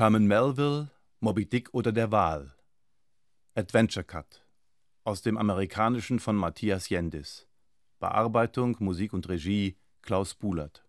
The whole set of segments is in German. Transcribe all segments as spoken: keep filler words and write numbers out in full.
Herman Melville, Moby Dick oder der Wal. Adventure Cut. Aus dem Amerikanischen von Matthias Jendis. Bearbeitung, Musik und Regie Klaus Bulert.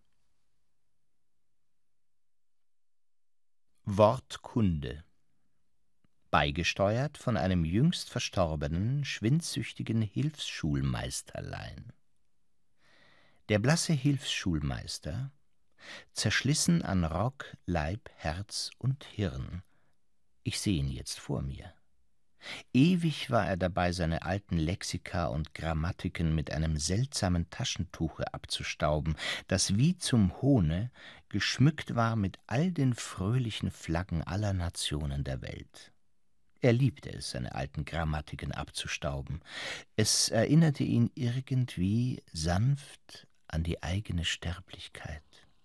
Wortkunde. Beigesteuert von einem jüngst verstorbenen, schwindsüchtigen Hilfsschulmeisterlein. Der blasse Hilfsschulmeister, zerschlissen an Rock, Leib, Herz und Hirn. Ich sehe ihn jetzt vor mir. Ewig war er dabei, seine alten Lexika und Grammatiken mit einem seltsamen Taschentuche abzustauben, das wie zum Hohne geschmückt war mit all den fröhlichen Flaggen aller Nationen der Welt. Er liebte es, seine alten Grammatiken abzustauben. Es erinnerte ihn irgendwie sanft an die eigene Sterblichkeit.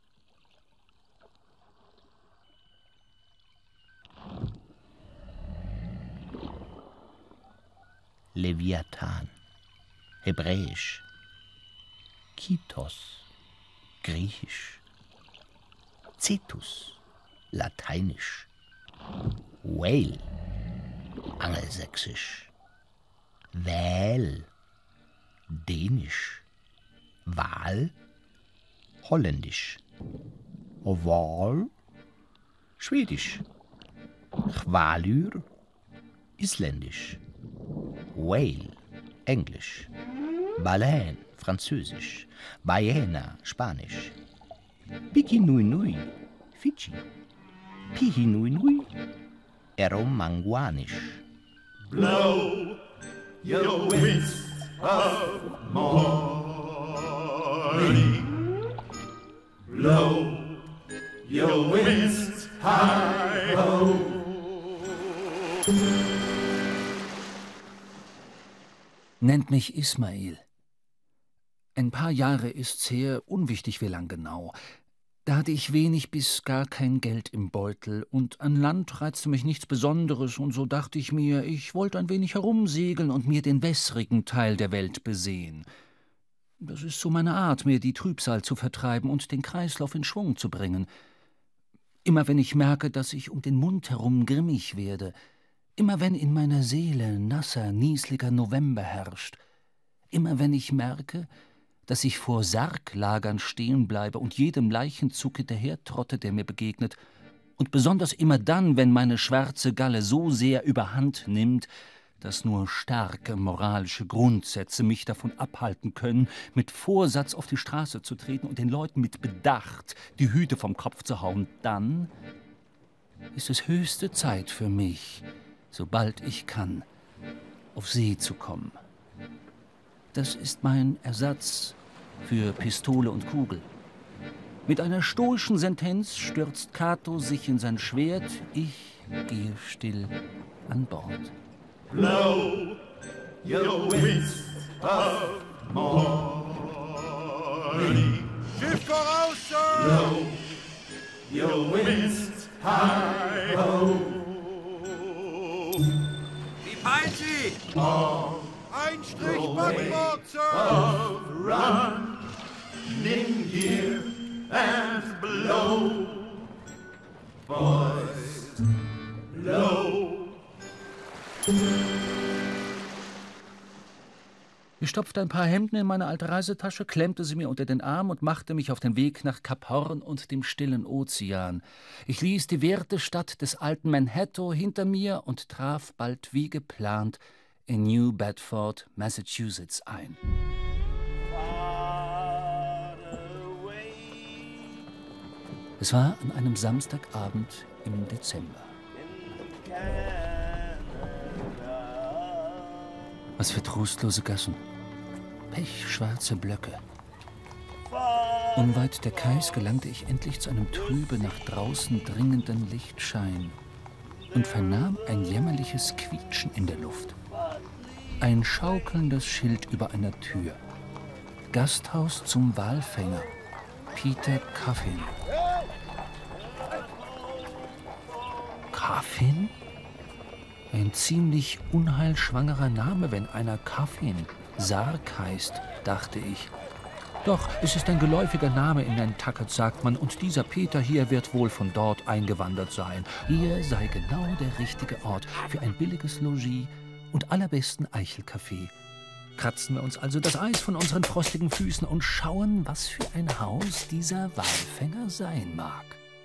Leviathan, Hebräisch, Kitos, Griechisch, Cetus, Lateinisch, Whale, Angelsächsisch, Wäl, Dänisch, Wal, Holländisch, Oval, Schwedisch, Chwalür, Isländisch, Whale, Englisch, Baleine, Französisch, Ballena, Spanisch, Pikinui-Nui, Fidschi, Pihinui-Nui, Eromanguanisch. Blow your winds of morning, blow your winds high ho. Nennt mich Ismail. Ein paar Jahre ist's her, unwichtig wie lang genau. Da hatte ich wenig bis gar kein Geld im Beutel, und an Land reizte mich nichts Besonderes, und so dachte ich mir, ich wollte ein wenig herumsegeln und mir den wässrigen Teil der Welt besehen. Das ist so meine Art, mir die Trübsal zu vertreiben und den Kreislauf in Schwung zu bringen. Immer wenn ich merke, dass ich um den Mund herum grimmig werde, immer wenn in meiner Seele nasser, niesliger November herrscht, immer wenn ich merke, dass ich vor Sarglagern stehen bleibe und jedem Leichenzug hinterhertrotte, der mir begegnet, und besonders immer dann, wenn meine schwarze Galle so sehr überhand nimmt, dass nur starke moralische Grundsätze mich davon abhalten können, mit Vorsatz auf die Straße zu treten und den Leuten mit Bedacht die Hüte vom Kopf zu hauen, dann ist es höchste Zeit für mich, sobald ich kann, auf See zu kommen. Das ist mein Ersatz für Pistole und Kugel. Mit einer stoischen Sentenz stürzt Cato sich in sein Schwert, ich gehe still an Bord. Blow your winds of morning. Schiff voraus, Sir! Blow your winds high ho. Die Peitsche! On Ein Strich the Backbord, Sir! of running gear and blow, boys, blow. Ich stopfte ein paar Hemden in meine alte Reisetasche, klemmte sie mir unter den Arm und machte mich auf den Weg nach Kap Horn und dem stillen Ozean. Ich ließ die werte Stadt des alten Manhattan hinter mir und traf bald wie geplant in New Bedford, Massachusetts ein. Es war an einem Samstagabend im Dezember. Was für trostlose Gassen. Pechschwarze Blöcke. Unweit der Kais gelangte ich endlich zu einem trübe, nach draußen dringenden Lichtschein und vernahm ein jämmerliches Quietschen in der Luft. Ein schaukelndes Schild über einer Tür. Gasthaus zum Walfänger. Peter Coffin. Coffin? Ein ziemlich unheilschwangerer Name, wenn einer Coffin Sarg heißt, dachte ich. Doch es ist ein geläufiger Name in Nantucket, sagt man, und dieser Peter hier wird wohl von dort eingewandert sein. Hier sei genau der richtige Ort für ein billiges Logis und allerbesten Eichelkaffee. Kratzen wir uns also das Eis von unseren frostigen Füßen und schauen, was für ein Haus dieser Walfänger sein mag.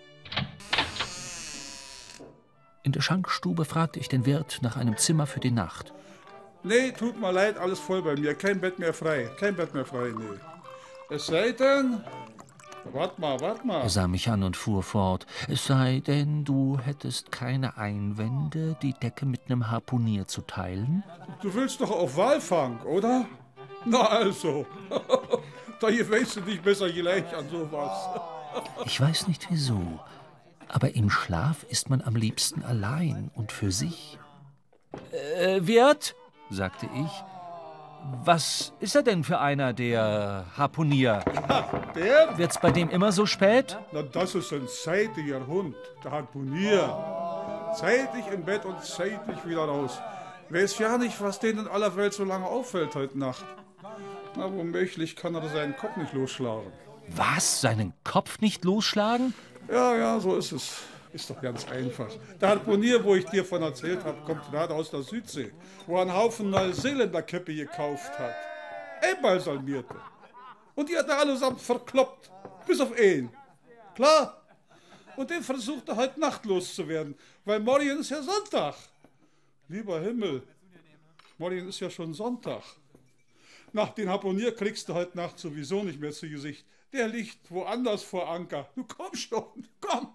In der Schankstube fragte ich den Wirt nach einem Zimmer für die Nacht. Nee, tut mir leid, alles voll bei mir. Kein Bett mehr frei. Kein Bett mehr frei, nee. Es sei denn... Wart mal, wart mal. Er sah mich an und fuhr fort. Es sei denn, du hättest keine Einwände, die Decke mit einem Harpunier zu teilen? Du willst doch auf Walfang, oder? Na also. Da gewöhnst du dich besser gleich an sowas. Ich weiß nicht wieso, aber im Schlaf ist man am liebsten allein und für sich. Äh, Wirt, sagte ich, was ist er denn für einer, der Harpunier? Der? Wird's bei dem immer so spät? Na, das ist ein zeitiger Hund, der Harpunier. Zeitig im Bett und zeitig wieder raus. Weiß ja nicht, was denen in aller Welt so lange auffällt heute Nacht. Na, womöglich kann er seinen Kopf nicht losschlagen. Was? Seinen Kopf nicht losschlagen? Ja, ja, so ist es. Ist doch ganz einfach. Der Harpunier, wo ich dir von erzählt habe, kommt gerade aus der Südsee, wo er einen Haufen Neuseeländer-Köpfe gekauft hat. Einbalsamierte. Und die hat er allesamt verkloppt. Bis auf einen. Klar? Und den versucht er halt nachtlos zu werden, weil morgen ist ja Sonntag. Lieber Himmel, morgen ist ja schon Sonntag. Nach den Harpunier kriegst du heute Nacht sowieso nicht mehr zu Gesicht. Der liegt woanders vor Anker. Du komm schon, komm.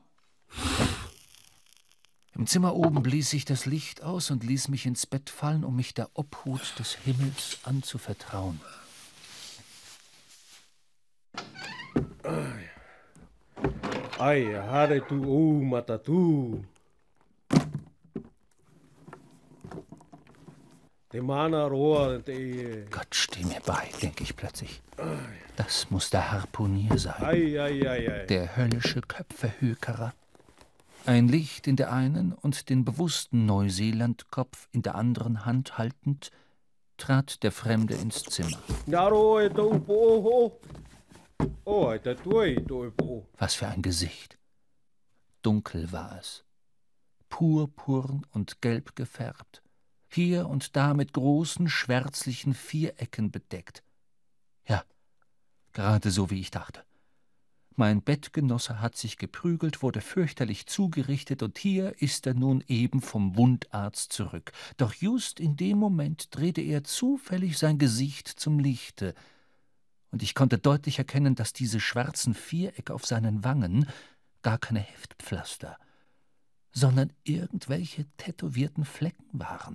Im Zimmer oben blies ich das Licht aus und ließ mich ins Bett fallen, um mich der Obhut des Himmels anzuvertrauen. Ai, hare tu u matatu. De mana roa de. Gott, steh mir bei, denke ich plötzlich. Das muss der Harpunier sein. Ai, ai, ai, ai. Der höllische Köpfehökerer. Ein Licht in der einen und den bewussten Neuseelandkopf in der anderen Hand haltend, trat der Fremde ins Zimmer. Was für ein Gesicht. Dunkel war es. Purpurn und gelb gefärbt. Hier und da mit großen, schwärzlichen Vierecken bedeckt. Ja, gerade so, wie ich dachte. Mein Bettgenosse hat sich geprügelt, wurde fürchterlich zugerichtet, und hier ist er nun eben vom Wundarzt zurück. Doch just in dem Moment drehte er zufällig sein Gesicht zum Lichte, und ich konnte deutlich erkennen, dass diese schwarzen Vierecke auf seinen Wangen gar keine Heftpflaster, sondern irgendwelche tätowierten Flecken waren.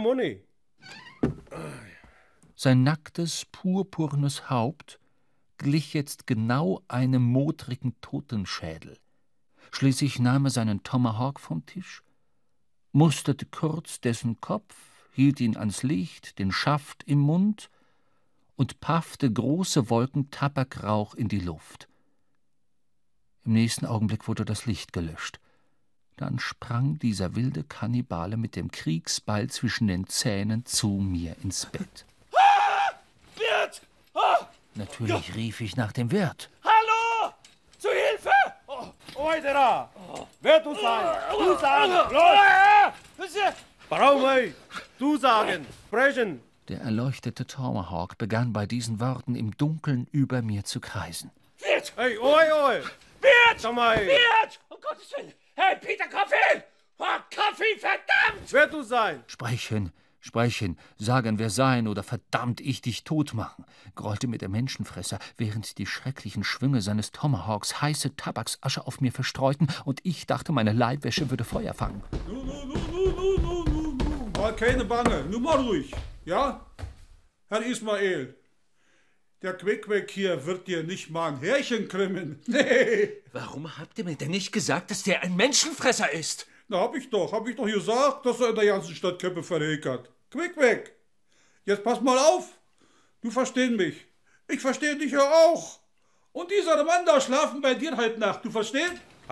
Sein nacktes, purpurnes Haupt glich jetzt genau einem modrigen Totenschädel. Schließlich nahm er seinen Tomahawk vom Tisch, musterte kurz dessen Kopf, hielt ihn ans Licht, den Schaft im Mund und paffte große Wolken Tabakrauch in die Luft. Im nächsten Augenblick wurde das Licht gelöscht. Dann sprang dieser wilde Kannibale mit dem Kriegsbeil zwischen den Zähnen zu mir ins Bett. Ah! Wirt! Ah! Natürlich rief ich nach dem Wirt. Hallo! Zu Hilfe! Oi, da! Wer du sein? Du sagen! Los! Warum, ey? Du sagen! Sprechen! Der erleuchtete Tomahawk begann bei diesen Worten im Dunkeln über mir zu kreisen. Wirt! Hey, oi, oi! Wirt! Sag mal! Wirt! Um Gottes Willen! Hey, Peter, Kaffee! Oh, Kaffee, verdammt! Wer du sein? Sprechen, sprechen, sagen wir sein oder verdammt ich dich tot machen, grollte mir der Menschenfresser, während die schrecklichen Schwünge seines Tomahawks heiße Tabaksasche auf mir verstreuten und ich dachte, meine Leibwäsche würde Feuer fangen. Nu, nu, nu, nu, nu, nu, nu, nu. Mal keine Bange, nur mal ruhig, ja? Herr Ismael, der Quick-Quick hier wird dir nicht mal ein Härchen krümmen. Nee. Warum habt ihr mir denn nicht gesagt, dass der ein Menschenfresser ist? Na, hab ich doch, hab ich doch gesagt, dass er in der ganzen Stadt Köpfe verhökert. Quick-Quick, jetzt pass mal auf. Du verstehst mich. Ich verstehe dich ja auch. Und dieser Mann da schlafen bei dir heute Nacht, du verstehst?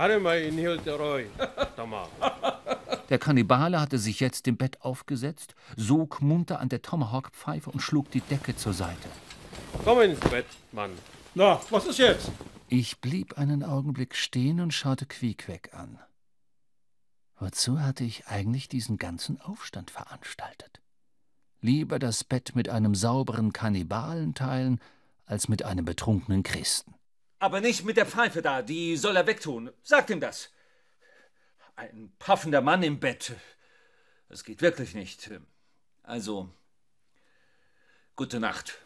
Der Kannibale hatte sich jetzt im Bett aufgesetzt, sog munter an der Tomahawk-Pfeife und schlug die Decke zur Seite. Komm ins Bett, Mann. Na, was ist jetzt? Ich blieb einen Augenblick stehen und schaute Quiekweg an. Wozu hatte ich eigentlich diesen ganzen Aufstand veranstaltet? Lieber das Bett mit einem sauberen Kannibalen teilen, als mit einem betrunkenen Christen. Aber nicht mit der Pfeife da, die soll er wegtun. Sagt ihm das. Ein paffender Mann im Bett. Das geht wirklich nicht. Also, gute Nacht.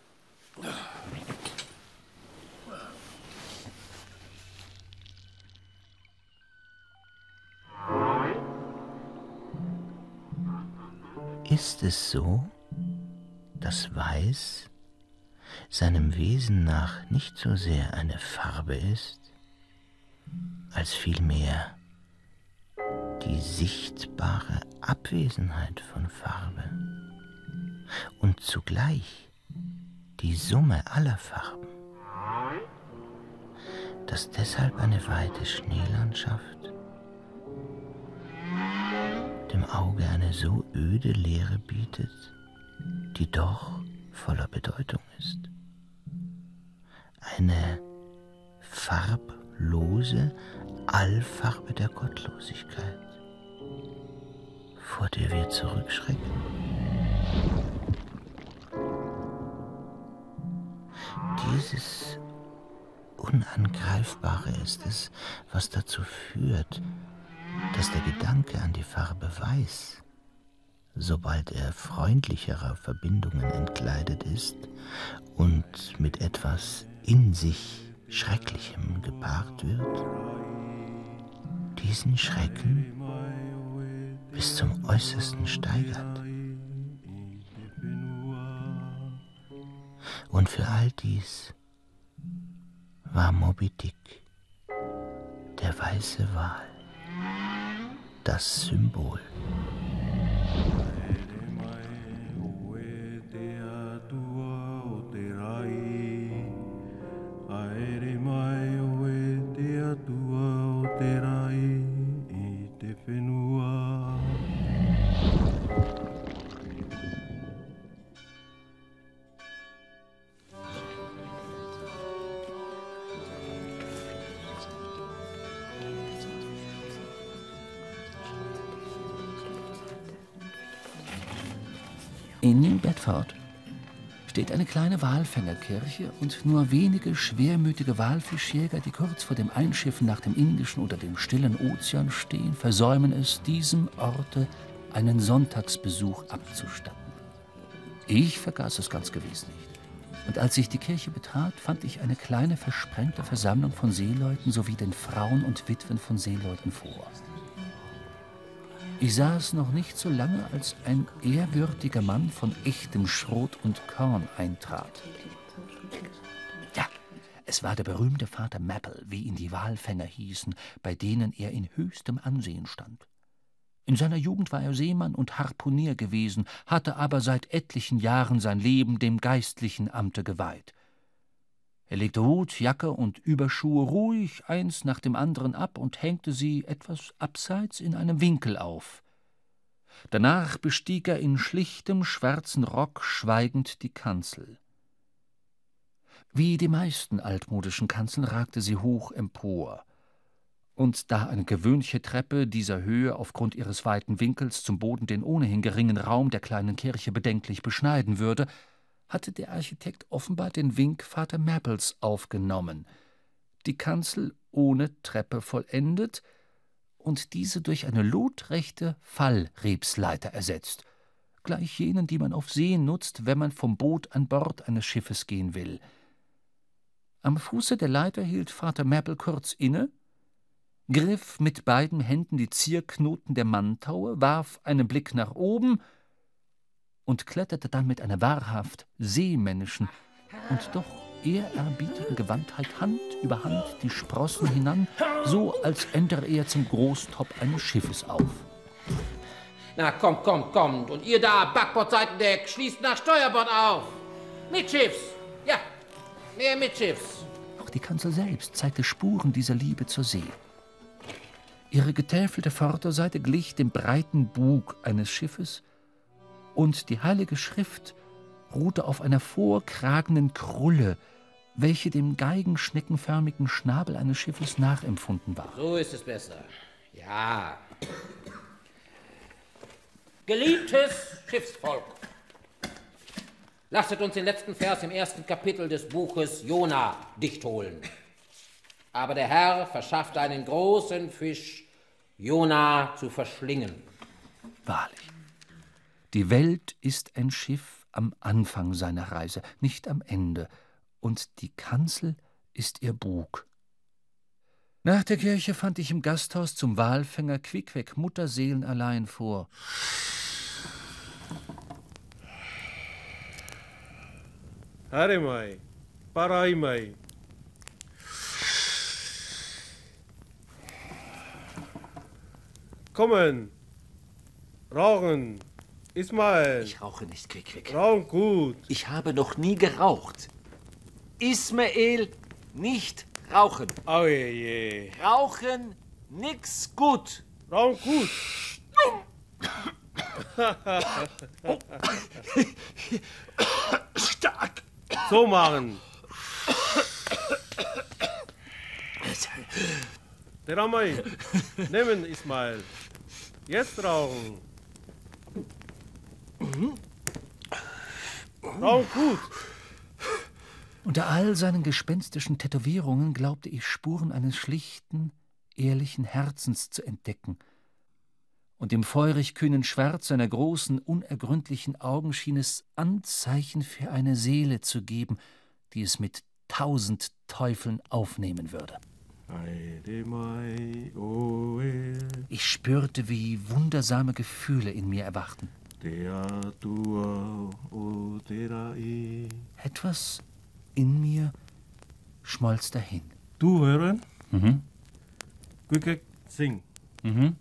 Ist es so, dass Weiß seinem Wesen nach nicht so sehr eine Farbe ist, als vielmehr die sichtbare Abwesenheit von Farbe und zugleich die Summe aller Farben, dass deshalb eine weite Schneelandschaft dem Auge eine so öde Leere bietet, die doch voller Bedeutung ist. Eine farblose Allfarbe der Gottlosigkeit, vor der wir zurückschrecken. Dieses Unangreifbare ist es, was dazu führt, dass der Gedanke an die Farbe Weiß, sobald er freundlicherer Verbindungen entkleidet ist und mit etwas in sich Schrecklichem gepaart wird, diesen Schrecken bis zum Äußersten steigert. Und für all dies war Moby Dick, der weiße Wal, das Symbol. In New Bedford steht eine kleine Walfängerkirche und nur wenige schwermütige Walfischjäger, die kurz vor dem Einschiffen nach dem Indischen oder dem Stillen Ozean stehen, versäumen es, diesem Orte einen Sonntagsbesuch abzustatten. Ich vergaß es ganz gewiss nicht. Und als ich die Kirche betrat, fand ich eine kleine versprengte Versammlung von Seeleuten sowie den Frauen und Witwen von Seeleuten vor. Ich saß noch nicht so lange, als ein ehrwürdiger Mann von echtem Schrot und Korn eintrat. Ja, es war der berühmte Vater Mapple, wie ihn die Walfänger hießen, bei denen er in höchstem Ansehen stand. In seiner Jugend war er Seemann und Harpunier gewesen, hatte aber seit etlichen Jahren sein Leben dem geistlichen Amte geweiht. Er legte Hut, Jacke und Überschuhe ruhig eins nach dem anderen ab und hängte sie etwas abseits in einem Winkel auf. Danach bestieg er in schlichtem, schwarzen Rock schweigend die Kanzel. Wie die meisten altmodischen Kanzeln ragte sie hoch empor. Und da eine gewöhnliche Treppe dieser Höhe aufgrund ihres weiten Winkels zum Boden den ohnehin geringen Raum der kleinen Kirche bedenklich beschneiden würde, hatte der Architekt offenbar den Wink Vater Mapples aufgenommen, die Kanzel ohne Treppe vollendet und diese durch eine lotrechte Fallrebsleiter ersetzt, gleich jenen, die man auf See nutzt, wenn man vom Boot an Bord eines Schiffes gehen will. Am Fuße der Leiter hielt Vater Mapple kurz inne, griff mit beiden Händen die Zierknoten der Mantaue, warf einen Blick nach oben und kletterte dann mit einer wahrhaft seemännischen und doch ehrerbietigen Gewandtheit Hand über Hand die Sprossen hinan, so als ändere er zum Großtop eines Schiffes auf. Na, kommt, kommt, kommt. Und ihr da, Backbordseitendeck, schließt nach Steuerbord auf. Mitschiffs. Ja, mehr mitschiffs. Auch die Kanzel selbst zeigte Spuren dieser Liebe zur See. Ihre getäfelte Vorderseite glich dem breiten Bug eines Schiffes, und die heilige Schrift ruhte auf einer vorkragenden Krulle, welche dem geigenschneckenförmigen Schnabel eines Schiffes nachempfunden war. So ist es besser. Ja. Geliebtes Schiffsvolk, lasset uns den letzten Vers im ersten Kapitel des Buches Jona dicht holen. Aber der Herr verschafft einen großen Fisch, Jona zu verschlingen. Wahrlich, die Welt ist ein Schiff am Anfang seiner Reise, nicht am Ende, und die Kanzel ist ihr Bug. Nach der Kirche fand ich im Gasthaus zum Walfänger Quickweg mutterseelenallein vor. Haremai, Paraimai. Kommen, rauchen, Ismael. Ich rauche nicht, Quickweg. Rauchen gut. Ich habe noch nie geraucht. Ismael, nicht rauchen. Oh je, je. Rauchen, nix gut. Rauchen gut. Stark. So machen. Der Ramai, nehmen Ismael. Jetzt rauchen. Rauchen gut. Unter all seinen gespenstischen Tätowierungen glaubte ich Spuren eines schlichten, ehrlichen Herzens zu entdecken. Und im feurig kühnen Schwarz seiner großen, unergründlichen Augen schien es Anzeichen für eine Seele zu geben, die es mit tausend Teufeln aufnehmen würde. Ich spürte, wie wundersame Gefühle in mir erwachten. Etwas in mir schmolz dahin. Du hören? Mhm. Quick, sing. Mhm.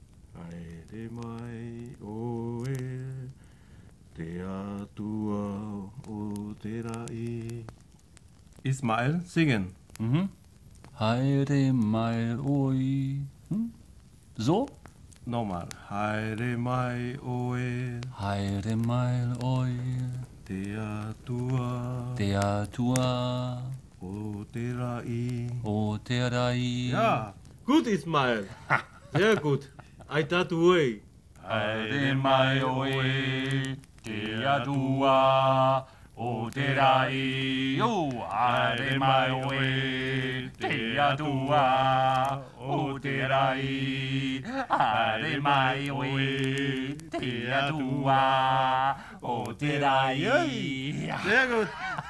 Ismael, singen. Mhm. Heide mal oi. Hm? So? Nochmal. Heide mai oe. Heide mal oi. Dea tua. Der tua. O terai. O terai. Ja, gut Ismael. Sehr gut. Aita tuoi. Heide mai oe. Dea tua. O terai, o are mai oe, dea tua, o terai, are mai oe, dea tua, o terai. Sehr gut.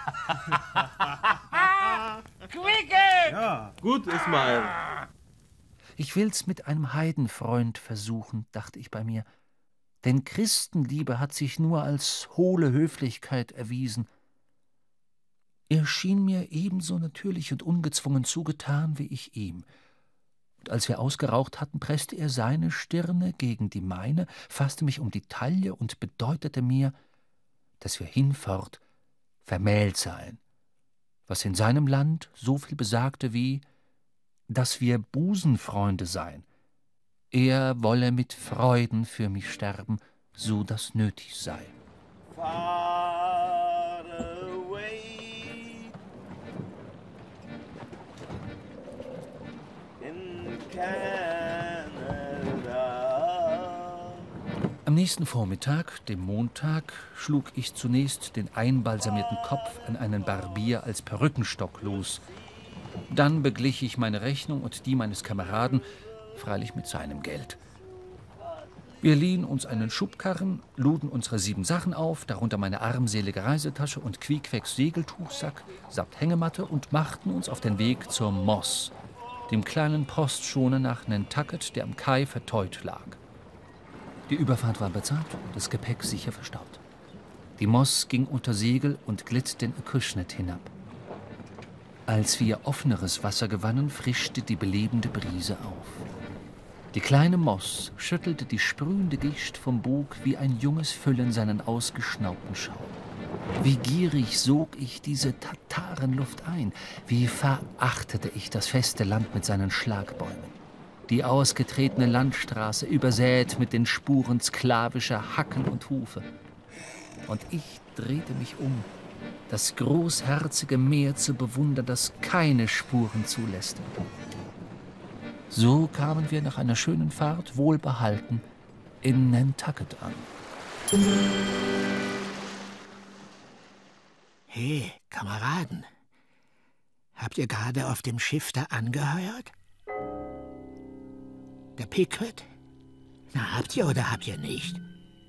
Quicke! Ja, gut Ismael. Ich will's mit einem Heidenfreund versuchen, dachte ich bei mir. Denn Christenliebe hat sich nur als hohle Höflichkeit erwiesen. Er schien mir ebenso natürlich und ungezwungen zugetan wie ich ihm. Und als wir ausgeraucht hatten, presste er seine Stirne gegen die meine, fasste mich um die Taille und bedeutete mir, dass wir hinfort vermählt seien, was in seinem Land so viel besagte wie, dass wir Busenfreunde seien. Er wolle mit Freuden für mich sterben, so das nötig sei. Far away in Canada. Am nächsten Vormittag, dem Montag, schlug ich zunächst den einbalsamierten Kopf an einen Barbier als Perückenstock los. Dann beglich ich meine Rechnung und die meines Kameraden, freilich mit seinem Geld. Wir liehen uns einen Schubkarren, luden unsere sieben Sachen auf, darunter meine armselige Reisetasche und Quiekwegs Segeltuchsack samt Hängematte, und machten uns auf den Weg zur Moss, dem kleinen Postschoner nach Nantucket, der am Kai verteut lag. Die Überfahrt war bezahlt, das Gepäck sicher verstaut. Die Moss ging unter Segel und glitt den Acushnet hinab. Als wir offeneres Wasser gewannen, frischte die belebende Brise auf. Die kleine Moss schüttelte die sprühende Gischt vom Bug wie ein junges Füllen seinen ausgeschnaubten Schaum. Wie gierig sog ich diese Tatarenluft ein, wie verachtete ich das feste Land mit seinen Schlagbäumen. Die ausgetretene Landstraße übersät mit den Spuren sklavischer Hacken und Hufe. und ich drehte mich um, das großherzige Meer zu bewundern, das keine Spuren zulässt. So kamen wir nach einer schönen Fahrt wohlbehalten in Nantucket an. Hey, Kameraden, habt ihr gerade auf dem Schiff da angeheuert? Der Pequod? Na, habt ihr oder habt ihr nicht?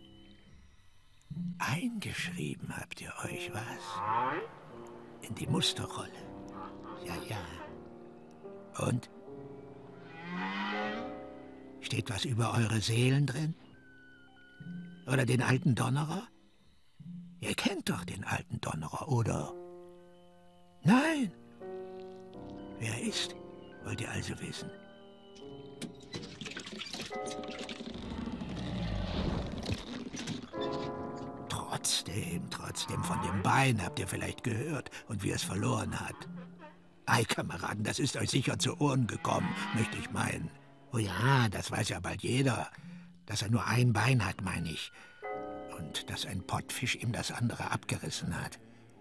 Eingeschrieben habt ihr euch, was? In die Musterrolle. Ja, ja. Und? Steht was über eure Seelen drin? Oder den alten Donnerer? Ihr kennt doch den alten Donnerer, oder? Nein. Wer ist? Wollt ihr also wissen? Trotzdem, trotzdem, von dem Bein habt ihr vielleicht gehört und wie es verloren hat. Ei, Kameraden, das ist euch sicher zu Ohren gekommen, möchte ich meinen. Oh ja, das weiß ja bald jeder. Dass er nur ein Bein hat, meine ich. Und dass ein Pottfisch ihm das andere abgerissen hat.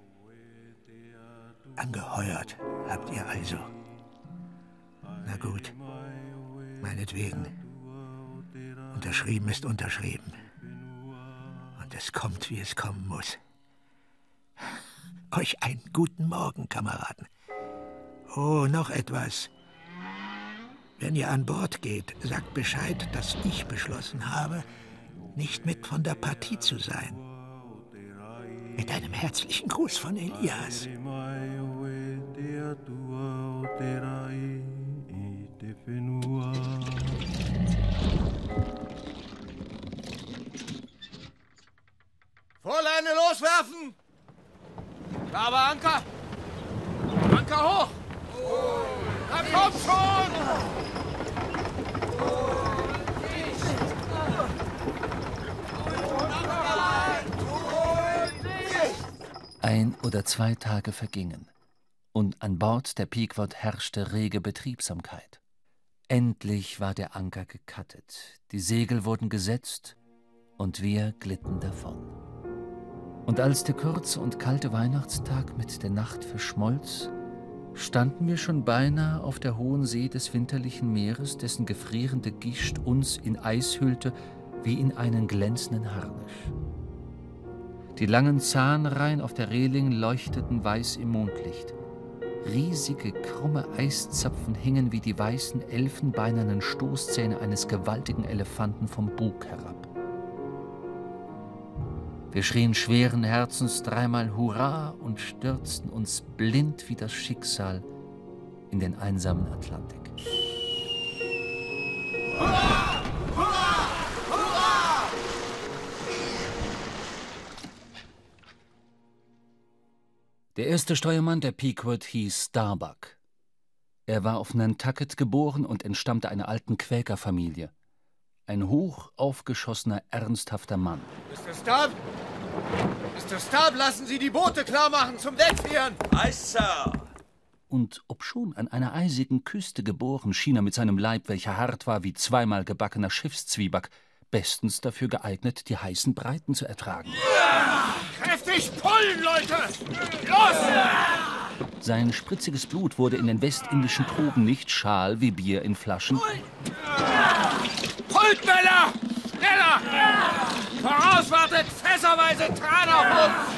Angeheuert habt ihr also. Na gut, meinetwegen. Unterschrieben ist unterschrieben. Und es kommt, wie es kommen muss. Euch einen guten Morgen, Kameraden. Oh, noch etwas. Wenn ihr an Bord geht, sagt Bescheid, dass ich beschlossen habe, nicht mit von der Partie zu sein. Mit einem herzlichen Gruß von Elias. Vorleine loswerfen! Da aber Anker! Anker hoch! Na komm schon! Ein oder zwei Tage vergingen, und an Bord der Pequod herrschte rege Betriebsamkeit. Endlich war der Anker gekattet, die Segel wurden gesetzt, und wir glitten davon. Und als der kurze und kalte Weihnachtstag mit der Nacht verschmolz, standen wir schon beinahe auf der hohen See des winterlichen Meeres, dessen gefrierende Gischt uns in Eis hüllte wie in einen glänzenden Harnisch. Die langen Zahnreihen auf der Reling leuchteten weiß im Mondlicht. Riesige, krumme Eiszapfen hingen wie die weißen, elfenbeinernen Stoßzähne eines gewaltigen Elefanten vom Bug herab. Wir schrien schweren Herzens dreimal Hurra und stürzten uns blind wie das Schicksal in den einsamen Atlantik. Hurra! Hurra! Hurra! Der erste Steuermann der Pequod hieß Starbuck. Er war auf Nantucket geboren und entstammte einer alten Quäkerfamilie. Ein hoch aufgeschossener, ernsthafter Mann. Mister Starb! Mister Starb, lassen Sie die Boote klar machen zum Wegführen! Eis, Sir! Und obschon an einer eisigen Küste geboren, schien er mit seinem Leib, welcher hart war wie zweimal gebackener Schiffszwieback, bestens dafür geeignet, die heißen Breiten zu ertragen. Ja! Kräftig pullen, Leute! Los! Sein spritziges Blut wurde in den westindischen Tropen nicht schal wie Bier in Flaschen. Pult, Männer! Schneller! Voraus, wartet! Fässerweise Tran auf uns!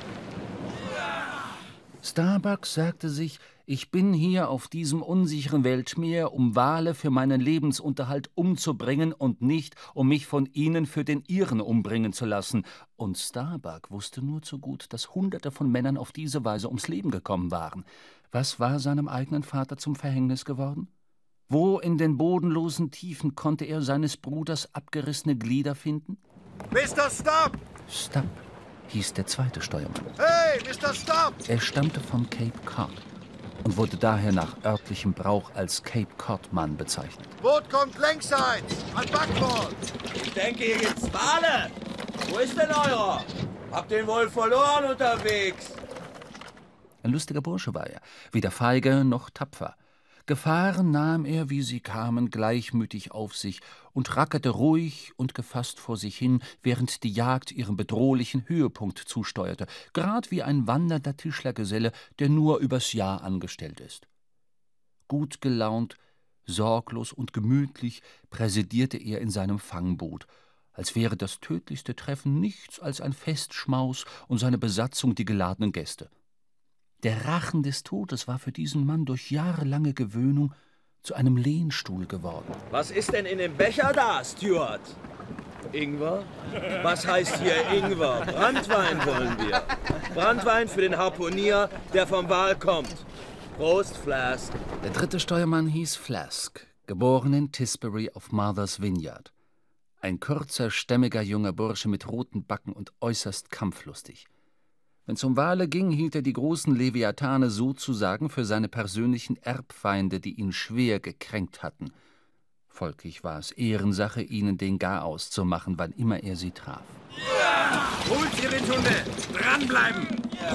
Starbuck sagte sich, ich bin hier auf diesem unsicheren Weltmeer, um Wale für meinen Lebensunterhalt umzubringen und nicht, um mich von ihnen für den ihren umbringen zu lassen. Und Starbuck wusste nur zu gut, dass Hunderte von Männern auf diese Weise ums Leben gekommen waren. Was war seinem eigenen Vater zum Verhängnis geworden? Wo in den bodenlosen Tiefen konnte er seines Bruders abgerissene Glieder finden? Mister Stubb! Stubb hieß der zweite Steuermann. Hey, Mister Stubb! Er stammte von Cape Cod und wurde daher nach örtlichem Brauch als Cape Cod-Mann bezeichnet. Boot kommt längsseits, an Backbord. Ich denke, hier gibt's Wale. Wo ist denn eurer? Habt den wohl verloren unterwegs? Ein lustiger Bursche war er, weder feige noch tapfer. Gefahren nahm er, wie sie kamen, gleichmütig auf sich und rackerte ruhig und gefasst vor sich hin, während die Jagd ihrem bedrohlichen Höhepunkt zusteuerte, grad wie ein wandernder Tischlergeselle, der nur übers Jahr angestellt ist. Gut gelaunt, sorglos und gemütlich präsidierte er in seinem Fangboot, als wäre das tödlichste Treffen nichts als ein Festschmaus und seine Besatzung die geladenen Gäste. Der Rachen des Todes war für diesen Mann durch jahrelange Gewöhnung zu einem Lehnstuhl geworden. Was ist denn in dem Becher da, Stuart? Ingwer? Was heißt hier Ingwer? Branntwein wollen wir. Branntwein für den Harpunier, der vom Wal kommt. Prost, Flask. Der dritte Steuermann hieß Flask, geboren in Tisbury auf Martha's Vineyard. Ein kurzer, stämmiger junger Bursche mit roten Backen und äußerst kampflustig. Wenn es um Wale ging, hielt er die großen Leviathane sozusagen für seine persönlichen Erbfeinde, die ihn schwer gekränkt hatten. Folglich war es Ehrensache, ihnen den Garaus zu machen, wann immer er sie traf. Holt ihr den Hunde! Dranbleiben!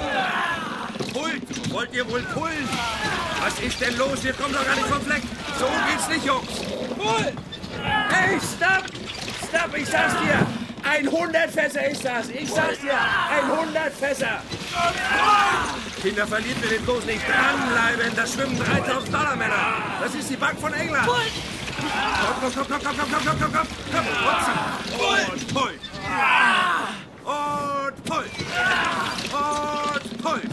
Pult! Wollt ihr wohl pullen? Was ist denn los? Wir kommen doch gar nicht vom Fleck! So geht's nicht, Jungs! Pult! Hey, stopp! Stopp, ich sag's dir! Ein hundert Fässer ist das! Ich sag's dir! Ein hundert Fässer! Kinder, verliert mir den bloß nicht! Dranbleiben! Da schwimmen dreitausend Dollar Männer! Das ist die Bank von England! Pult! Komm, komm, komm, komm, komm, komm, komm, komm, komm! Komm! Und Pult! Und Pult! Und Pult!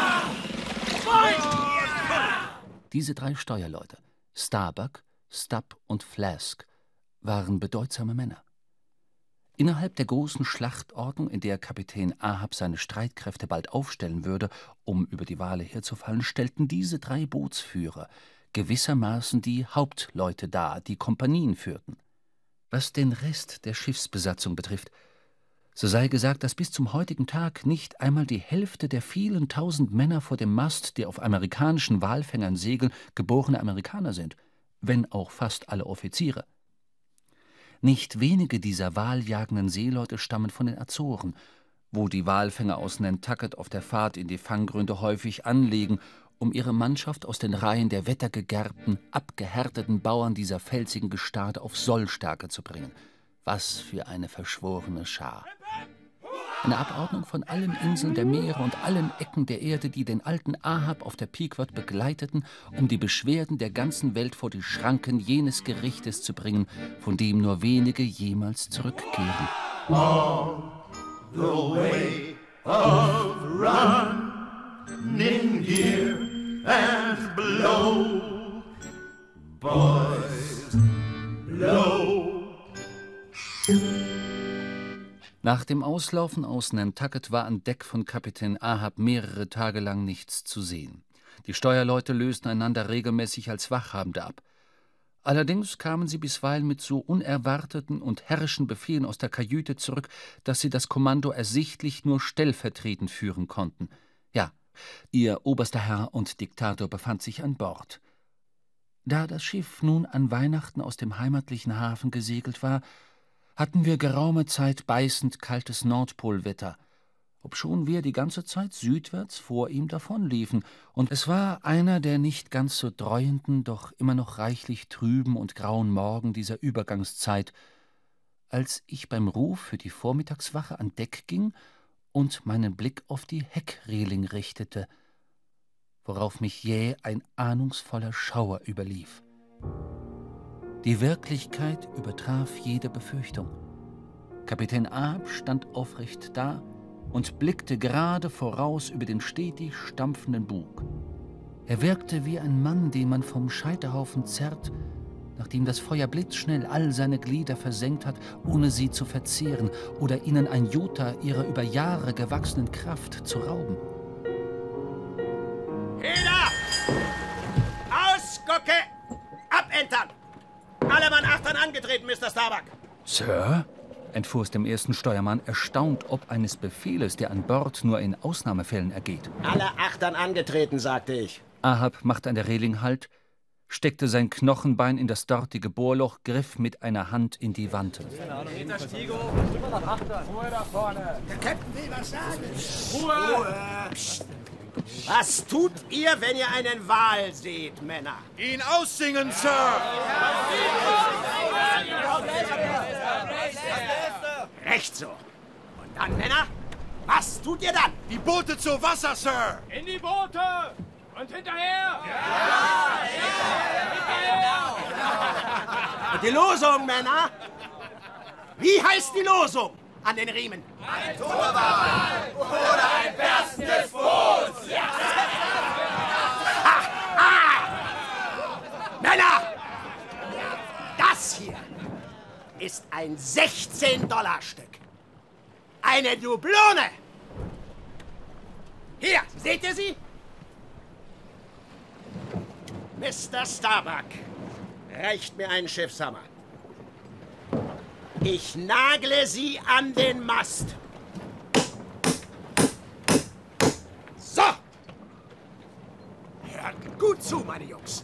Diese drei Steuerleute, Starbuck, Stubb und Flask, waren bedeutsame Männer. Innerhalb der großen Schlachtordnung, in der Kapitän Ahab seine Streitkräfte bald aufstellen würde, um über die Wale herzufallen, stellten diese drei Bootsführer gewissermaßen die Hauptleute dar, die Kompanien führten. Was den Rest der Schiffsbesatzung betrifft, so sei gesagt, dass bis zum heutigen Tag nicht einmal die Hälfte der vielen tausend Männer vor dem Mast, die auf amerikanischen Walfängern segeln, geborene Amerikaner sind, wenn auch fast alle Offiziere. Nicht wenige dieser waljagenden Seeleute stammen von den Azoren, wo die Walfänger aus Nantucket auf der Fahrt in die Fanggründe häufig anlegen, um ihre Mannschaft aus den Reihen der wettergegerbten, abgehärteten Bauern dieser felsigen Gestade auf Sollstärke zu bringen. Was für eine verschworene Schar! Eine Abordnung von allen Inseln der Meere und allen Ecken der Erde, die den alten Ahab auf der Pequod begleiteten, um die Beschwerden der ganzen Welt vor die Schranken jenes Gerichtes zu bringen, von dem nur wenige jemals zurückkehren. All the way of running here and blow, boys, blow. Nach dem Auslaufen aus Nantucket war an Deck von Kapitän Ahab mehrere Tage lang nichts zu sehen. Die Steuerleute lösten einander regelmäßig als Wachhabende ab. Allerdings kamen sie bisweilen mit so unerwarteten und herrischen Befehlen aus der Kajüte zurück, dass sie das Kommando ersichtlich nur stellvertretend führen konnten. Ja, ihr oberster Herr und Diktator befand sich an Bord. Da das Schiff nun an Weihnachten aus dem heimatlichen Hafen gesegelt war, hatten wir geraume Zeit beißend kaltes Nordpolwetter, obschon wir die ganze Zeit südwärts vor ihm davonliefen, und es war einer der nicht ganz so dreuenden, doch immer noch reichlich trüben und grauen Morgen dieser Übergangszeit, als ich beim Ruf für die Vormittagswache an Deck ging und meinen Blick auf die Heckreling richtete, worauf mich jäh ein ahnungsvoller Schauer überlief. Die Wirklichkeit übertraf jede Befürchtung. Kapitän Ahab stand aufrecht da und blickte gerade voraus über den stetig stampfenden Bug. Er wirkte wie ein Mann, den man vom Scheiterhaufen zerrt, nachdem das Feuer blitzschnell all seine Glieder versenkt hat, ohne sie zu verzehren oder ihnen ein Jota ihrer über Jahre gewachsenen Kraft zu rauben. Heda! Ausgucke! Abentern! Alle Mann achtern angetreten, Mister Starbuck! Sir? Entfuhr es dem ersten Steuermann, erstaunt ob eines Befehles, der an Bord nur in Ausnahmefällen ergeht. Alle achtern angetreten, sagte ich. Ahab machte an der Reling Halt, steckte sein Knochenbein in das dortige Bohrloch, griff mit einer Hand in die Wante. Peter Stigo, Ruhe da vorne! Der Captain will was sagen! Ruhe! Ruhe. Was tut ihr, wenn ihr einen Wal seht, Männer? Ihn aussingen, Sir! Recht so. Und dann, Männer, was tut ihr dann? Die Boote zu Wasser, Sir! In die Boote! Und hinterher! Ja! Und die Losung, Männer? Wie heißt die Losung an den Riemen? Ein toter Wal oder ein berstendes Boot! Ja. Ha, ha. Männer! Das hier ist ein sechzehn-Dollar-Stück. Eine Dublone! Hier, seht ihr sie? Mister Starbuck, reicht mir einen Schiffshammer. Ich nagle sie an den Mast. So! Hört gut zu, meine Jungs.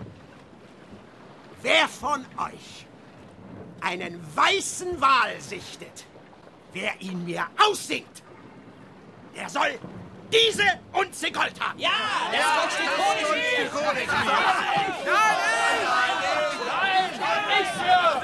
Wer von euch einen weißen Wal sichtet, wer ihn mir aussingt, der soll diese Unze Gold haben. Ja, das ja, Gold steht vor nicht. Nein, nein, nicht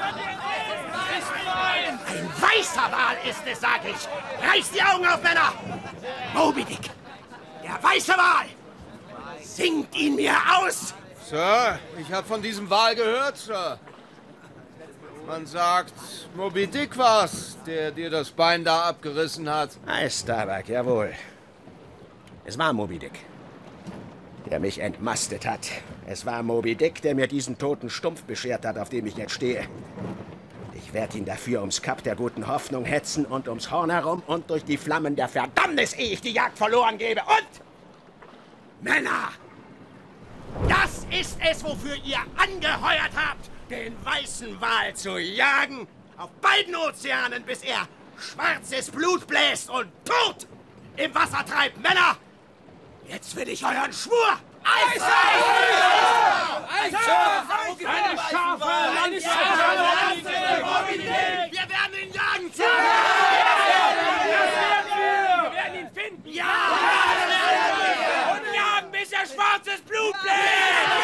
für. Ein weißer Wal ist es, sag ich. Reißt die Augen auf, Männer. Moby Dick, der weiße Wal. Singt ihn mir aus. Sir, ich habe von diesem Wal gehört, Sir. Man sagt, Moby Dick war's, der dir das Bein da abgerissen hat. Hey, Starbuck, jawohl. Es war Moby Dick, der mich entmastet hat. Es war Moby Dick, der mir diesen toten Stumpf beschert hat, auf dem ich jetzt stehe. Ich werde ihn dafür ums Kap der guten Hoffnung hetzen und ums Horn herum und durch die Flammen der Verdammnis, ehe ich die Jagd verloren gebe. Und, Männer, das ist es, wofür ihr angeheuert habt, den weißen Wal zu jagen, auf beiden Ozeanen, bis er schwarzes Blut bläst und tot im Wasser treibt. Männer, jetzt will ich euren Schwur. Eis! Eine Schafe! Eine Schafe! Wir werden ihn jagen! Wir werden ihn finden! Ja! Und jagen, bis er schwarzes Blut bläst!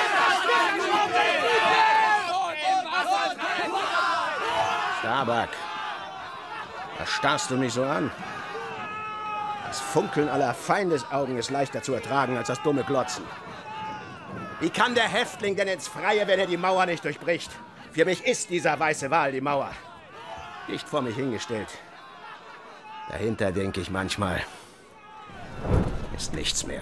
Starbuck, was starrst du mich so an? Das Funkeln aller Feindesaugen ist leichter zu ertragen als das dumme Glotzen. Wie kann der Häftling denn ins Freie, wenn er die Mauer nicht durchbricht? Für mich ist dieser weiße Wal die Mauer. Dicht vor mich hingestellt. Dahinter denke ich manchmal, ist nichts mehr.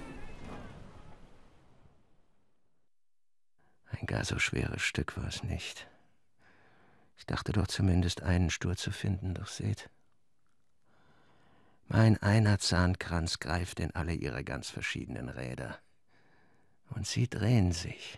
Ein gar so schweres Stück war es nicht. Ich dachte doch zumindest einen Stur zu finden, doch seht. Mein einer Zahnkranz greift in alle ihre ganz verschiedenen Räder. Und sie drehen sich.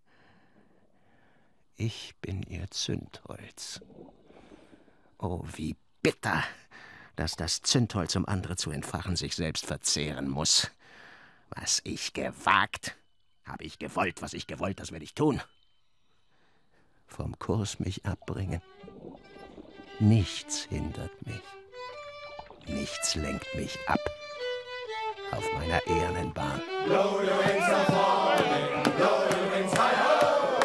Ich bin ihr Zündholz. Oh, wie bitter, dass das Zündholz, um andere zu entfachen, sich selbst verzehren muss. Was ich gewagt, habe ich gewollt, was ich gewollt, das werde ich tun. Vom Kurs mich abbringen. Nichts hindert mich. Nichts lenkt mich ab auf meiner ehernen Bahn. Blow your wings are falling, blow your wings high ho,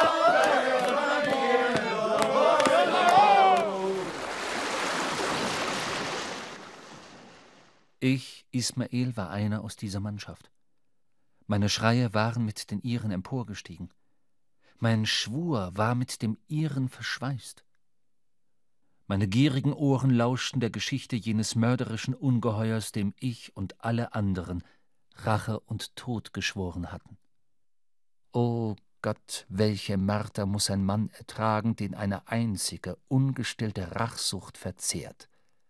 Ich, Ismael, war einer aus dieser Mannschaft. Meine Schreie waren mit den ihren emporgestiegen. Mein Schwur war mit dem ihren verschweißt. Meine gierigen Ohren lauschten der Geschichte jenes mörderischen Ungeheuers, dem ich und alle anderen Rache und Tod geschworen hatten. O Gott, welche Marter muß ein Mann ertragen, den eine einzige, ungestillte Rachsucht verzehrt.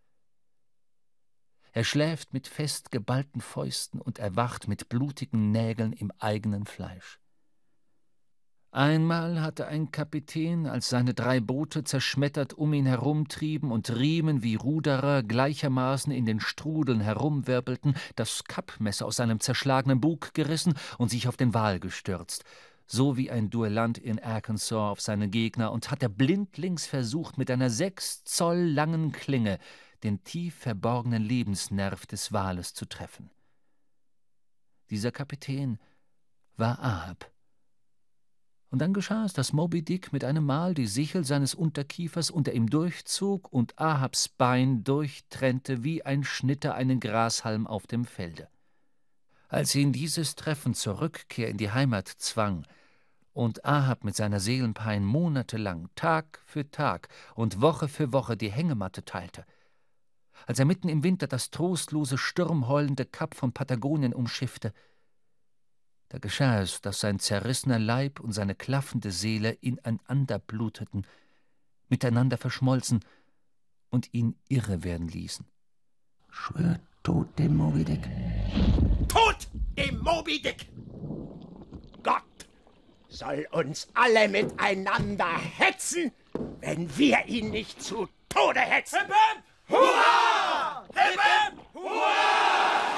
Er schläft mit fest geballten Fäusten und erwacht mit blutigen Nägeln im eigenen Fleisch. Einmal hatte ein Kapitän, als seine drei Boote zerschmettert um ihn herumtrieben und Riemen wie Ruderer gleichermaßen in den Strudeln herumwirbelten, das Kappmesser aus seinem zerschlagenen Bug gerissen und sich auf den Wal gestürzt, so wie ein Duellant in Arkansas auf seine Gegner, und hatte blindlings versucht, mit einer sechs Zoll langen Klinge den tief verborgenen Lebensnerv des Wales zu treffen. Dieser Kapitän war Ahab. Und dann geschah es, dass Moby Dick mit einem Mal die Sichel seines Unterkiefers unter ihm durchzog und Ahabs Bein durchtrennte wie ein Schnitter einen Grashalm auf dem Felde. Als ihn dieses Treffen zur Rückkehr in die Heimat zwang und Ahab mit seiner Seelenpein monatelang, Tag für Tag und Woche für Woche die Hängematte teilte, als er mitten im Winter das trostlose, sturmheulende Kap von Patagonien umschiffte, da geschah es, dass sein zerrissener Leib und seine klaffende Seele ineinander bluteten, miteinander verschmolzen und ihn irre werden ließen. Schwört Tod dem Moby Dick. Tod dem Moby Dick! Gott soll uns alle miteinander hetzen, wenn wir ihn nicht zu Tode hetzen! Hip, hip! Hurra! Hip, hip! Hurra!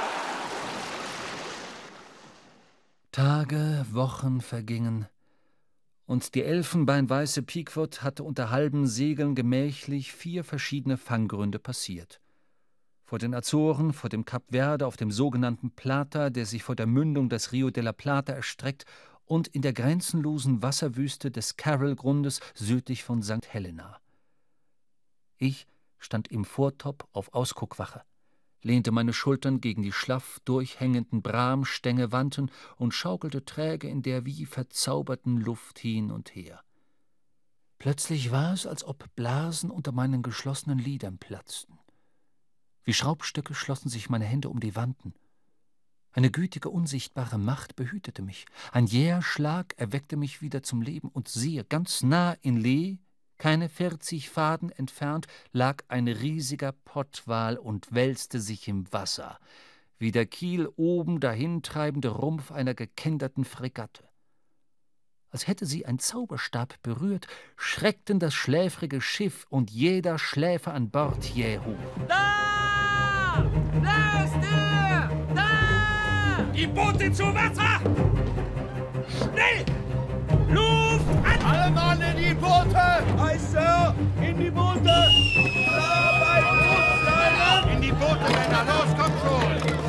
Tage, Wochen vergingen, und die elfenbeinweiße Pequod hatte unter halben Segeln gemächlich vier verschiedene Fanggründe passiert. Vor den Azoren, vor dem Kap Verde, auf dem sogenannten Plata, der sich vor der Mündung des Rio de la Plata erstreckt, und in der grenzenlosen Wasserwüste des Carroll-Grundes südlich von Sankt Helena. Ich stand im Vortop auf Ausguckwache, lehnte meine Schultern gegen die schlaff durchhängenden Bramstängewanten und schaukelte träge in der wie verzauberten Luft hin und her. Plötzlich war es, als ob Blasen unter meinen geschlossenen Lidern platzten. Wie Schraubstöcke schlossen sich meine Hände um die Wanten. Eine gütige, unsichtbare Macht behütete mich. Ein jäher Schlag erweckte mich wieder zum Leben, und siehe, ganz nah in Lee, keine vierzig Faden entfernt, lag ein riesiger Pottwal und wälzte sich im Wasser, wie der Kiel oben dahintreibende Rumpf einer gekenderten Fregatte. Als hätte sie ein Zauberstab berührt, schreckten das schläfrige Schiff und jeder Schläfer an Bord jäh hoch. Da! Da ist er! Da! Die Boote zu Wasser! Schnell! Luft an! Alle Mann in die Boote! Aye, Sir! In die Boote! Da bei uns bleiben! In die Boote, Männer! Los, kommt schon!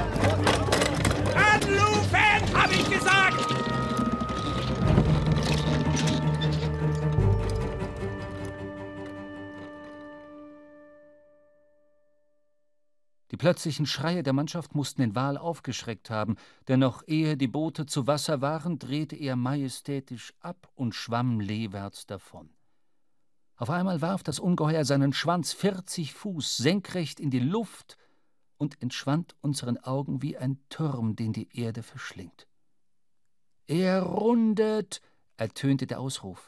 Anlufen, hab ich gesagt! Die plötzlichen Schreie der Mannschaft mussten den Wal aufgeschreckt haben, denn noch ehe die Boote zu Wasser waren, drehte er majestätisch ab und schwamm leewärts davon. Auf einmal warf das Ungeheuer seinen Schwanz vierzig Fuß senkrecht in die Luft und entschwand unseren Augen wie ein Turm, den die Erde verschlingt. »Er rundet«, ertönte der Ausruf.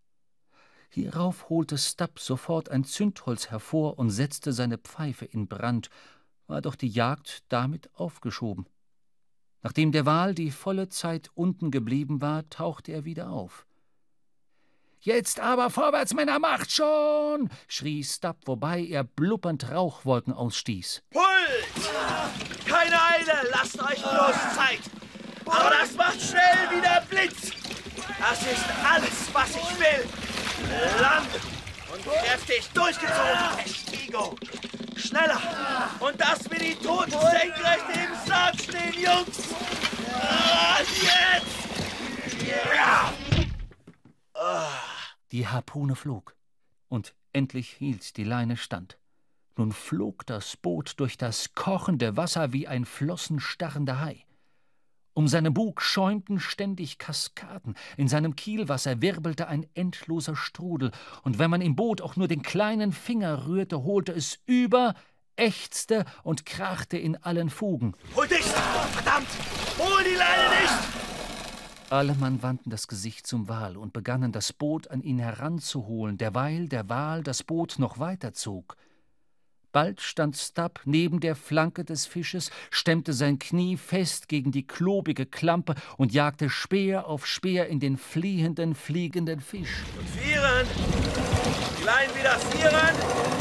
Hierauf holte Stubb sofort ein Zündholz hervor und setzte seine Pfeife in Brand, war doch die Jagd damit aufgeschoben. Nachdem der Wal die volle Zeit unten geblieben war, tauchte er wieder auf. »Jetzt aber vorwärts, Männer, macht schon!« schrie Stubb, wobei er blubbernd Rauchwolken ausstieß. Pult! Keine Eile, lasst euch bloß Zeit! Aber das macht schnell wie der Blitz! Das ist alles, was ich will! Lang und kräftig durchgezogen, Testigo! Schneller! Und das wie die Toten senkrecht im Sand stehen, Jungs! Ah, jetzt! Ja! Ah. Die Harpune flog, und endlich hielt die Leine stand. Nun flog das Boot durch das kochende Wasser wie ein flossenstarrender Hai. Um seinen Bug schäumten ständig Kaskaden, in seinem Kielwasser wirbelte ein endloser Strudel, und wenn man im Boot auch nur den kleinen Finger rührte, holte es über, ächzte und krachte in allen Fugen. Hol dicht! Verdammt! Hol die Leine nicht! Alle Mann wandten das Gesicht zum Wal und begannen, das Boot an ihn heranzuholen, derweil der Wal das Boot noch weiter zog. Bald stand Stubb neben der Flanke des Fisches, stemmte sein Knie fest gegen die klobige Klampe und jagte Speer auf Speer in den fliehenden, fliegenden Fisch. Und vieren! Die Leinen wieder vieren!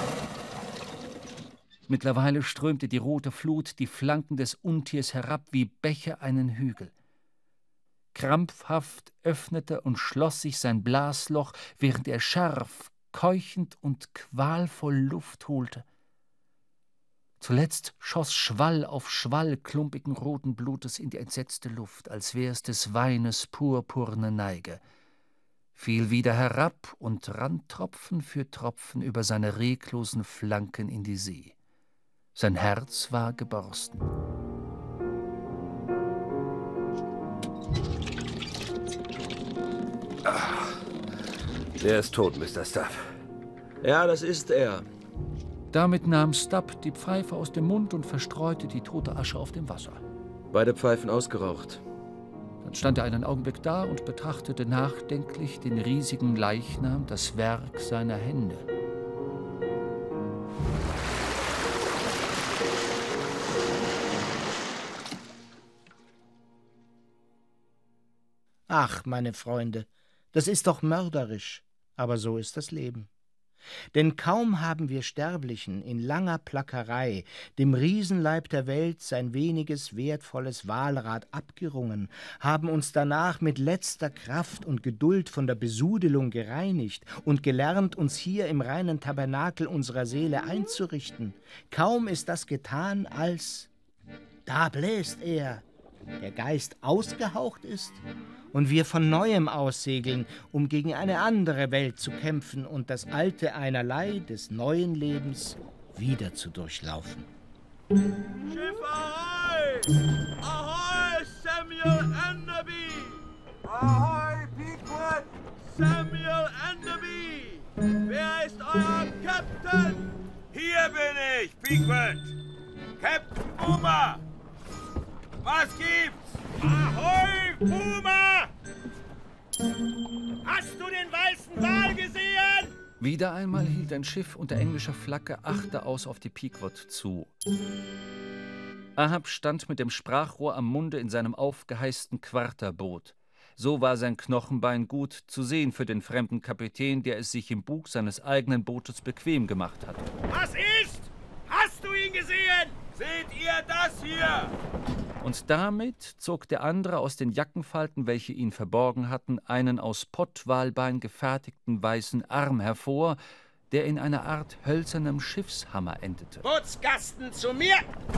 Mittlerweile strömte die rote Flut die Flanken des Untiers herab wie Bäche einen Hügel. Krampfhaft öffnete und schloss sich sein Blasloch, während er scharf, keuchend und qualvoll Luft holte. Zuletzt schoss Schwall auf Schwall klumpigen roten Blutes in die entsetzte Luft, als wär's des Weines purpurne Neige, fiel wieder herab und rann Tropfen für Tropfen über seine reglosen Flanken in die See. Sein Herz war geborsten. Ach, der ist tot, Mister Stubb. Ja, das ist er. Damit nahm Stubb die Pfeife aus dem Mund und verstreute die tote Asche auf dem Wasser. Beide Pfeifen ausgeraucht. Dann stand er einen Augenblick da und betrachtete nachdenklich den riesigen Leichnam, das Werk seiner Hände. Ach, meine Freunde, das ist doch mörderisch, aber so ist das Leben. Denn kaum haben wir Sterblichen in langer Plackerei dem Riesenleib der Welt sein weniges wertvolles Walrad abgerungen, haben uns danach mit letzter Kraft und Geduld von der Besudelung gereinigt und gelernt, uns hier im reinen Tabernakel unserer Seele einzurichten. Kaum ist das getan, als da bläst er, der Geist ausgehaucht ist und wir von Neuem aussegeln, um gegen eine andere Welt zu kämpfen und das alte Einerlei des neuen Lebens wieder zu durchlaufen. Schiff ahoi! Ahoi, Samuel Enderby! Ahoi, Pequod! Samuel Enderby! Wer ist euer Captain? Hier bin ich, Pequod! Captain Boomer! Was gibt's? Ahoi, Boomer! Hast du den weißen Wal gesehen? Wieder einmal hielt ein Schiff unter englischer Flagge achteaus auf die Pequod zu. Ahab stand mit dem Sprachrohr am Munde in seinem aufgeheizten Quarterboot. So war sein Knochenbein gut zu sehen für den fremden Kapitän, der es sich im Bug seines eigenen Bootes bequem gemacht hatte. Was ist? Hast du ihn gesehen? Seht ihr das hier? Und damit zog der andere aus den Jackenfalten, welche ihn verborgen hatten, einen aus Pottwalbein gefertigten weißen Arm hervor, der in einer Art hölzernem Schiffshammer endete. Bootsgasten zu mir!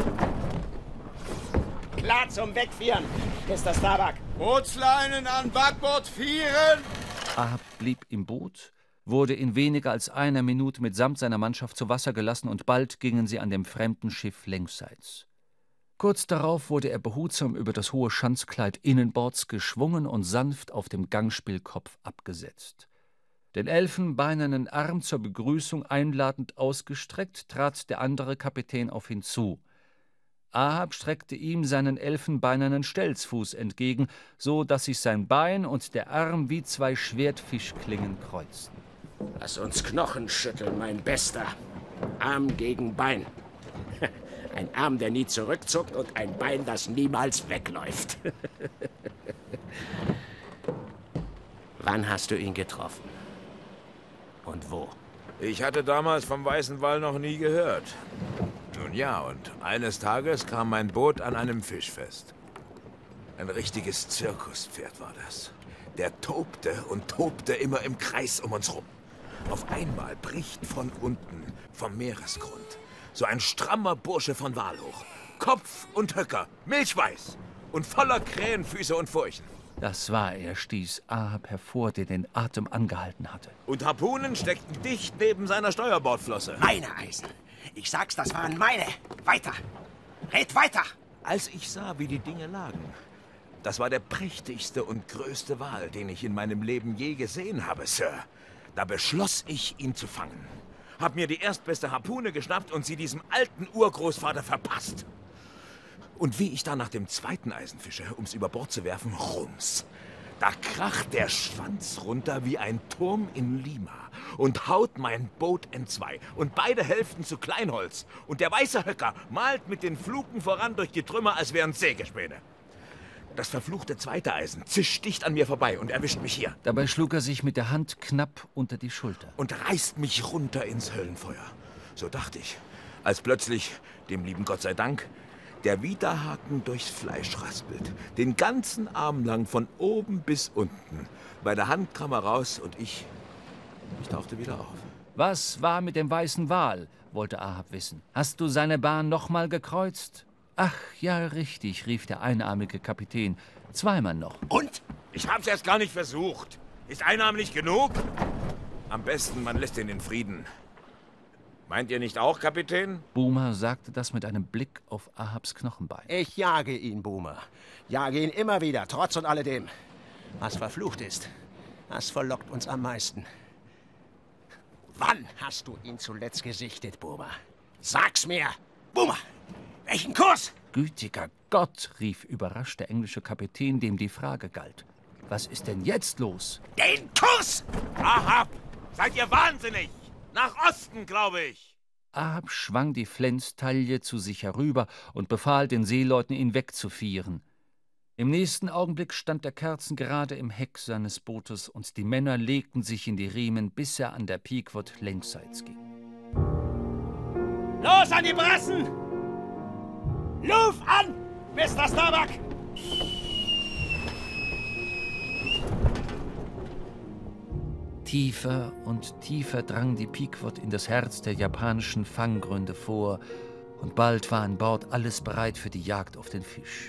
Klar zum Wegführen, Mister Starbuck. Bootsleinen an Backbord vieren! Ahab blieb im Boot, wurde in weniger als einer Minute mitsamt seiner Mannschaft zu Wasser gelassen und bald gingen sie an dem fremden Schiff längsseits. Kurz darauf wurde er behutsam über das hohe Schanzkleid innenbords geschwungen und sanft auf dem Gangspielkopf abgesetzt. Den elfenbeinernen Arm zur Begrüßung einladend ausgestreckt, trat der andere Kapitän auf ihn zu. Ahab streckte ihm seinen elfenbeinernen Stelzfuß entgegen, so dass sich sein Bein und der Arm wie zwei Schwertfischklingen kreuzten. Lass uns Knochen schütteln, mein Bester. Arm gegen Bein. Ein Arm, der nie zurückzuckt und ein Bein, das niemals wegläuft. Wann hast du ihn getroffen? Und wo? Ich hatte damals vom Weißen Wal noch nie gehört. Nun ja, und eines Tages kam mein Boot an einem Fischfest. Ein richtiges Zirkuspferd war das. Der tobte und tobte immer im Kreis um uns rum. Auf einmal bricht von unten, vom Meeresgrund, so ein strammer Bursche von Wal hoch. Kopf und Höcker, milchweiß und voller Krähenfüße und Furchen. Das war er, stieß Ahab hervor, der den Atem angehalten hatte. Und Harpunen steckten dicht neben seiner Steuerbordflosse. Meine Eisen. Ich sag's, das waren meine. Weiter. Red weiter. Als ich sah, wie die Dinge lagen, das war der prächtigste und größte Wal, den ich in meinem Leben je gesehen habe, Sir. Da beschloss ich, ihn zu fangen. Hab mir die erstbeste Harpune geschnappt und sie diesem alten Urgroßvater verpasst. Und wie ich da nach dem zweiten Eisen fische, um's über Bord zu werfen, rums. Da kracht der Schwanz runter wie ein Turm in Lima und haut mein Boot entzwei. Und beide Hälften zu Kleinholz. Und der weiße Höcker malt mit den Fluken voran durch die Trümmer, als wären Sägespäne. Das verfluchte zweite Eisen zischt dicht an mir vorbei und erwischt mich hier. Dabei schlug er sich mit der Hand knapp unter die Schulter. Und reißt mich runter ins Höllenfeuer. So dachte ich, als plötzlich, dem lieben Gott sei Dank, der Widerhaken durchs Fleisch raspelt. Den ganzen Arm lang von oben bis unten. Bei der Hand kam er raus und ich, ich tauchte wieder auf. Was war mit dem weißen Wal, wollte Ahab wissen. Hast du seine Bahn nochmal gekreuzt? Ach, ja, richtig, rief der einarmige Kapitän. Zweimal noch. Und? Ich hab's erst gar nicht versucht. Ist einarm nicht genug? Am besten, man lässt ihn in Frieden. Meint ihr nicht auch, Kapitän? Boomer sagte das mit einem Blick auf Ahabs Knochenbein. Ich jage ihn, Boomer. Jage ihn immer wieder, trotz und alledem. Was verflucht ist, das verlockt uns am meisten. Wann hast du ihn zuletzt gesichtet, Boomer? Sag's mir! Boomer! Welchen Kurs? Gütiger Gott, rief überrascht der englische Kapitän, dem die Frage galt. Was ist denn jetzt los? Den Kurs! Ahab! Seid ihr wahnsinnig? Nach Osten, glaube ich! Ahab schwang die Flens-Taille zu sich herüber und befahl den Seeleuten, ihn wegzufieren. Im nächsten Augenblick stand der Kerzen gerade im Heck seines Bootes und die Männer legten sich in die Riemen, bis er an der Pequod längsseits ging. Los an die Brassen! Luft an, Mister Starbuck! Tiefer und tiefer drang die Pequod in das Herz der japanischen Fanggründe vor, und bald war an Bord alles bereit für die Jagd auf den Fisch.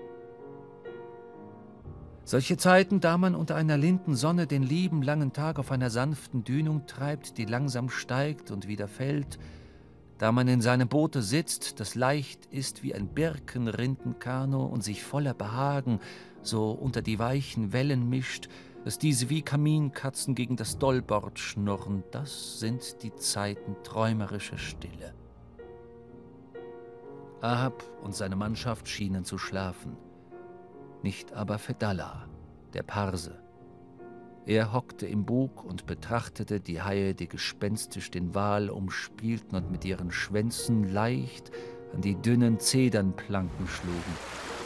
Solche Zeiten, da man unter einer linden Sonne den lieben langen Tag auf einer sanften Dünung treibt, die langsam steigt und wieder fällt, da man in seinem Boote sitzt, das leicht ist wie ein Birkenrindenkanu und sich voller Behagen so unter die weichen Wellen mischt, dass diese wie Kaminkatzen gegen das Dollbord schnurren, das sind die Zeiten träumerischer Stille. Ahab und seine Mannschaft schienen zu schlafen. Nicht aber Fedallah, der Parse. Er hockte im Bug und betrachtete die Haie, die gespenstisch den Wal umspielten und mit ihren Schwänzen leicht an die dünnen Zedernplanken schlugen.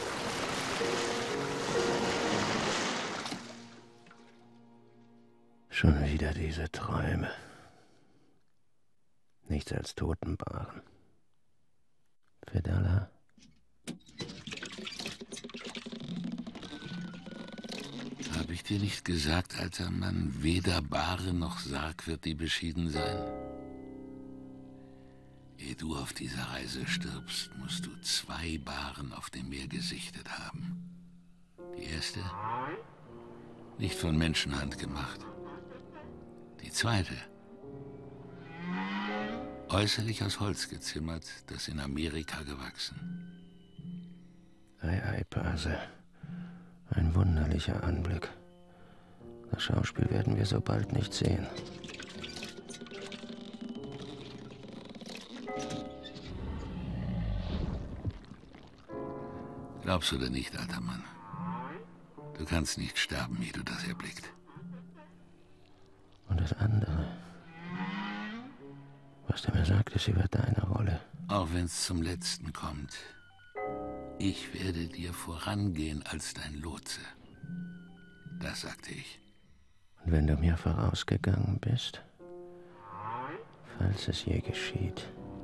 Schon wieder diese Träume. Nichts als Totenbaren. Fedallah. Hab ich dir nicht gesagt, alter Mann, weder Bahre noch Sarg wird dir beschieden sein? Ehe du auf dieser Reise stirbst, musst du zwei Baren auf dem Meer gesichtet haben. Die erste, nicht von Menschenhand gemacht. Die zweite, äußerlich aus Holz gezimmert, das in Amerika gewachsen. Ei, ei, Parse. Ein wunderlicher Anblick. Das Schauspiel werden wir so bald nicht sehen. Glaubst du denn nicht, alter Mann? Du kannst nicht sterben, ehe du das erblickt. Und das andere, was du mir sagtest, sie wird deine Rolle. Auch wenn es zum Letzten kommt. Ich werde dir vorangehen als dein Lotse. Das sagte ich. Und wenn du mir vorausgegangen bist, falls es je geschieht,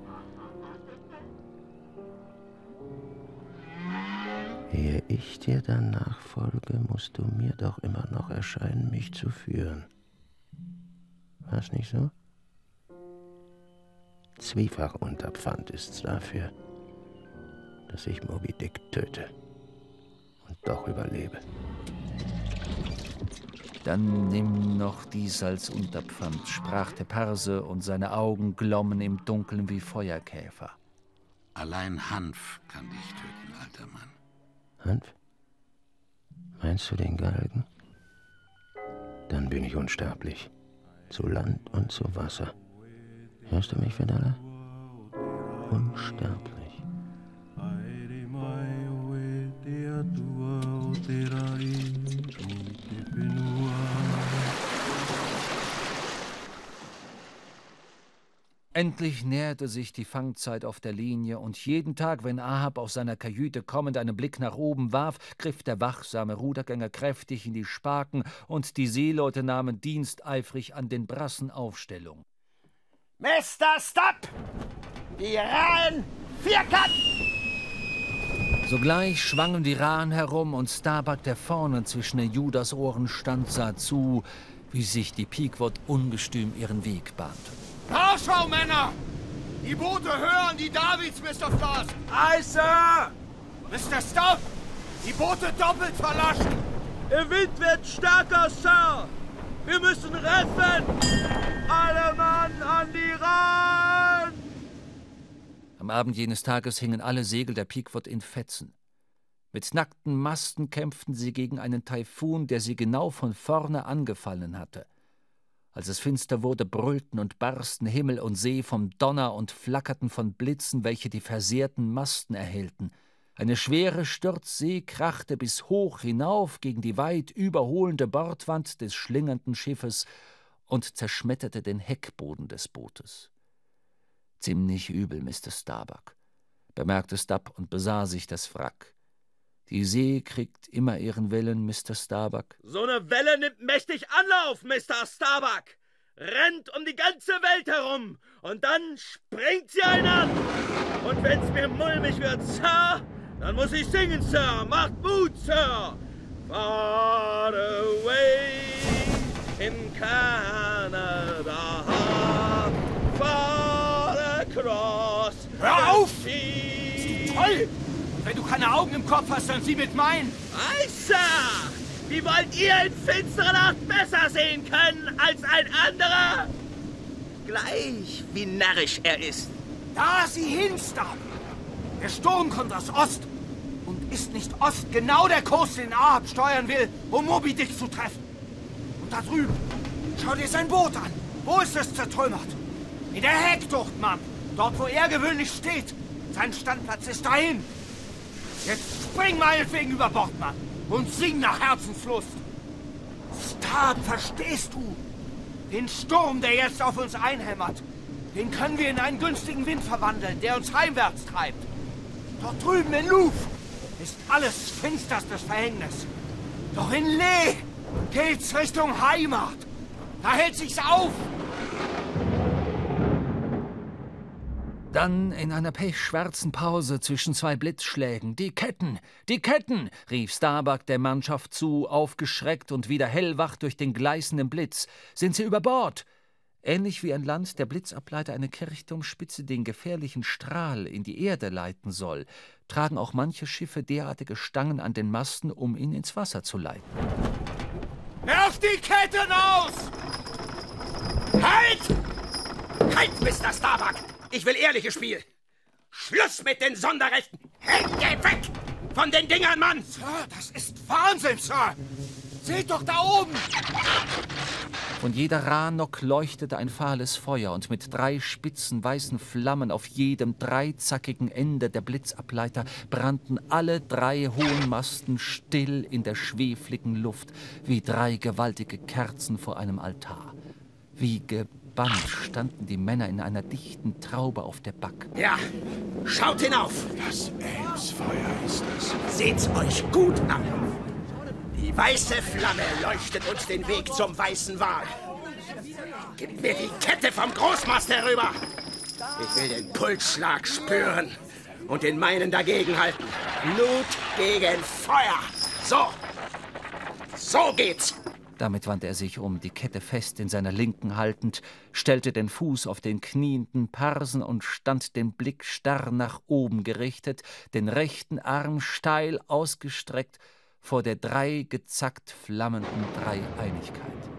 ehe ich dir dann nachfolge, musst du mir doch immer noch erscheinen, mich zu führen. War's nicht so? Zwiefach Unterpfand ist's dafür, dass ich Moby Dick töte und doch überlebe. Dann nimm noch dies als Unterpfand, sprach der Parse, und seine Augen glommen im Dunkeln wie Feuerkäfer. Allein Hanf kann dich töten, alter Mann. Hanf? Meinst du den Galgen? Dann bin ich unsterblich. Zu Land und zu Wasser. Hörst du mich, Fedallah? Unsterblich. Endlich näherte sich die Fangzeit auf der Linie, und jeden Tag, wenn Ahab aus seiner Kajüte kommend einen Blick nach oben warf, griff der wachsame Rudergänger kräftig in die Spaken, und die Seeleute nahmen diensteifrig an den Brassen Aufstellung. Mister Stopp! Die Rahen vierkant! Sogleich schwangen die Rahen herum, und Starbuck, der vorne zwischen den Judasohren stand, sah zu, wie sich die Pequod ungestüm ihren Weg bahnte. Nachschau, Männer! Die Boote hören die Davids, Mister Frost! Aye, Sir! Mister Stubb! Die Boote doppelt verlaschen! Der Wind wird stärker, Sir! Wir müssen retten! Alle Mann an die Rand! Am Abend jenes Tages hingen alle Segel der Pequod in Fetzen. Mit nackten Masten kämpften sie gegen einen Taifun, der sie genau von vorne angefallen hatte. Als es finster wurde, brüllten und barsten Himmel und See vom Donner und flackerten von Blitzen, welche die versehrten Masten erhellten. Eine schwere Sturzsee krachte bis hoch hinauf gegen die weit überholende Bordwand des schlingernden Schiffes und zerschmetterte den Heckboden des Bootes. »Ziemlich übel, Mister Starbuck«, bemerkte Stubb und besah sich das Wrack. »Die See kriegt immer ihren Willen, Mister Starbuck.« »So eine Welle nimmt mächtig Anlauf, Mister Starbuck! Rennt um die ganze Welt herum und dann springt sie einen an! Und wenn's mir mulmig wird, Sir, dann muss ich singen, Sir! Macht Mut, Sir! Far away in Canada, far across. Hör auf! Toll! Wenn du keine Augen im Kopf hast, dann sieh mit meinen. Ei, Sir! Wie wollt ihr in finsterer Nacht besser sehen können als ein anderer? Gleich, wie närrisch er ist. Da sieh hin, Stubb! Der Sturm kommt aus Ost. Und ist nicht Ost genau der Kurs, den Ahab steuern will, um Moby Dick zu treffen? Und da drüben, schau dir sein Boot an. Wo ist es zertrümmert? In der Heckbucht, Mann. Dort, wo er gewöhnlich steht. Sein Standplatz ist dahin. Jetzt spring meinetwegen über Bord, Mann. Und sing nach Herzenslust. Stubb, verstehst du? Den Sturm, der jetzt auf uns einhämmert, den können wir in einen günstigen Wind verwandeln, der uns heimwärts treibt. Dort drüben in Louvre ist alles finsterstes Verhängnis. Doch in Lee geht's Richtung Heimat. Da hält sich's auf. Dann in einer pechschwarzen Pause zwischen zwei Blitzschlägen. »Die Ketten! Die Ketten!« rief Starbuck der Mannschaft zu, aufgeschreckt und wieder hellwach durch den gleißenden Blitz. »Sind sie über Bord?« Ähnlich wie an Land der Blitzableiter eine Kirchturmspitze den gefährlichen Strahl in die Erde leiten soll, tragen auch manche Schiffe derartige Stangen an den Masten, um ihn ins Wasser zu leiten. »Werft die Ketten aus!« Halt! Halt, Mister Starbuck! Ich will ehrliches Spiel. Schluss mit den Sonderrechten. Hände weg von den Dingern, Mann! Sir, das ist Wahnsinn, Sir! Seht doch da oben! Von jeder Rahnock leuchtete ein fahles Feuer, und mit drei spitzen weißen Flammen auf jedem dreizackigen Ende der Blitzableiter brannten alle drei hohen Masten still in der schwefligen Luft, wie drei gewaltige Kerzen vor einem Altar. Wie gebannt standen die Männer in einer dichten Traube auf der Back. Ja, schaut hinauf! Das Amesfeuer ist es. Seht's euch gut an! Die weiße Flamme leuchtet uns den Weg zum weißen Wal. Gib mir die Kette vom Großmast herüber! Ich will den Pulsschlag spüren und den meinen dagegenhalten. Blut gegen Feuer! So! So geht's! Damit wandte er sich um, die Kette fest in seiner Linken haltend, stellte den Fuß auf den knienden Parsen und stand den Blick starr nach oben gerichtet, den rechten Arm steil ausgestreckt vor der drei gezackt flammenden Dreieinigkeit.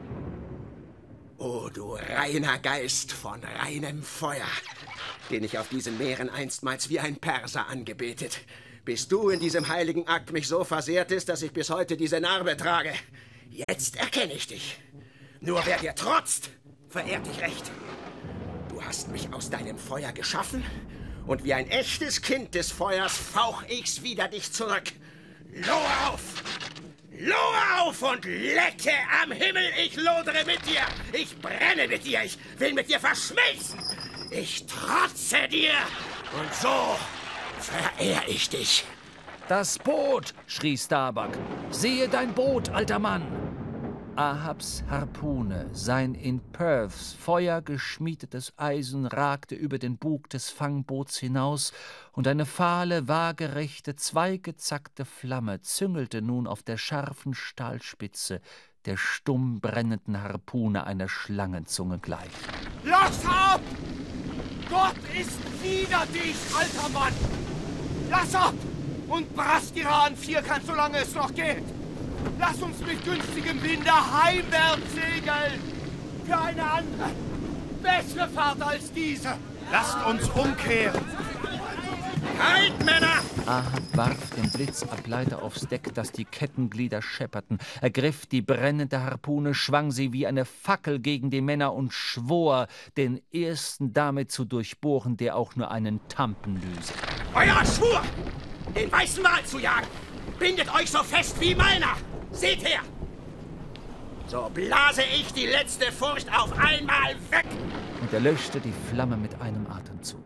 O du reiner Geist von reinem Feuer, den ich auf diesen Meeren einstmals wie ein Perser angebetet, bis du in diesem heiligen Akt mich so versehrtest, dass ich bis heute diese Narbe trage. Jetzt erkenne ich dich. Nur wer dir trotzt, verehrt dich recht. Du hast mich aus deinem Feuer geschaffen und wie ein echtes Kind des Feuers fauch ich's wieder dich zurück. Lohe auf! Lohe auf und lecke am Himmel! Ich lodere mit dir! Ich brenne mit dir! Ich will mit dir verschmelzen! Ich trotze dir! Und so verehr ich dich! »Das Boot!« schrie Starbuck. »Sehe dein Boot, alter Mann!« Ahabs Harpune, sein in Perths Feuer geschmiedetes Eisen, ragte über den Bug des Fangboots hinaus, und eine fahle, waagerechte, zweigezackte Flamme züngelte nun auf der scharfen Stahlspitze, der stumm brennenden Harpune einer Schlangenzunge gleich. Lass ab! Gott ist wider dich, alter Mann! Lass ab! Und brast ihre an Vierkant, solange es noch geht! Lass uns mit günstigem Winde heimwärts segeln! Für eine andere, bessere Fahrt als diese! Lasst uns umkehren! Halt, Männer! Ahab warf den Blitzableiter aufs Deck, dass die Kettenglieder schepperten, ergriff die brennende Harpune, schwang sie wie eine Fackel gegen die Männer und schwor, den ersten damit zu durchbohren, der auch nur einen Tampen löse. Euer Schwur, den weißen Wal zu jagen, bindet euch so fest wie meiner. Seht her! So blase ich die letzte Furcht auf einmal weg! Und er löschte die Flamme mit einem Atemzug.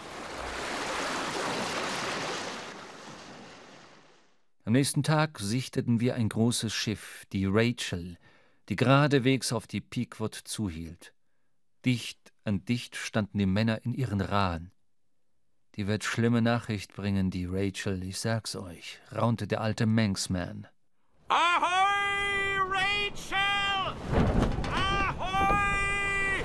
Am nächsten Tag sichteten wir ein großes Schiff, die Rachel, die geradewegs auf die Pequod zuhielt. Dicht an dicht standen die Männer in ihren Rahen. »Die wird schlimme Nachricht bringen, die Rachel, ich sag's euch«, raunte der alte Manxman. Ahoi, Rachel! Ahoi!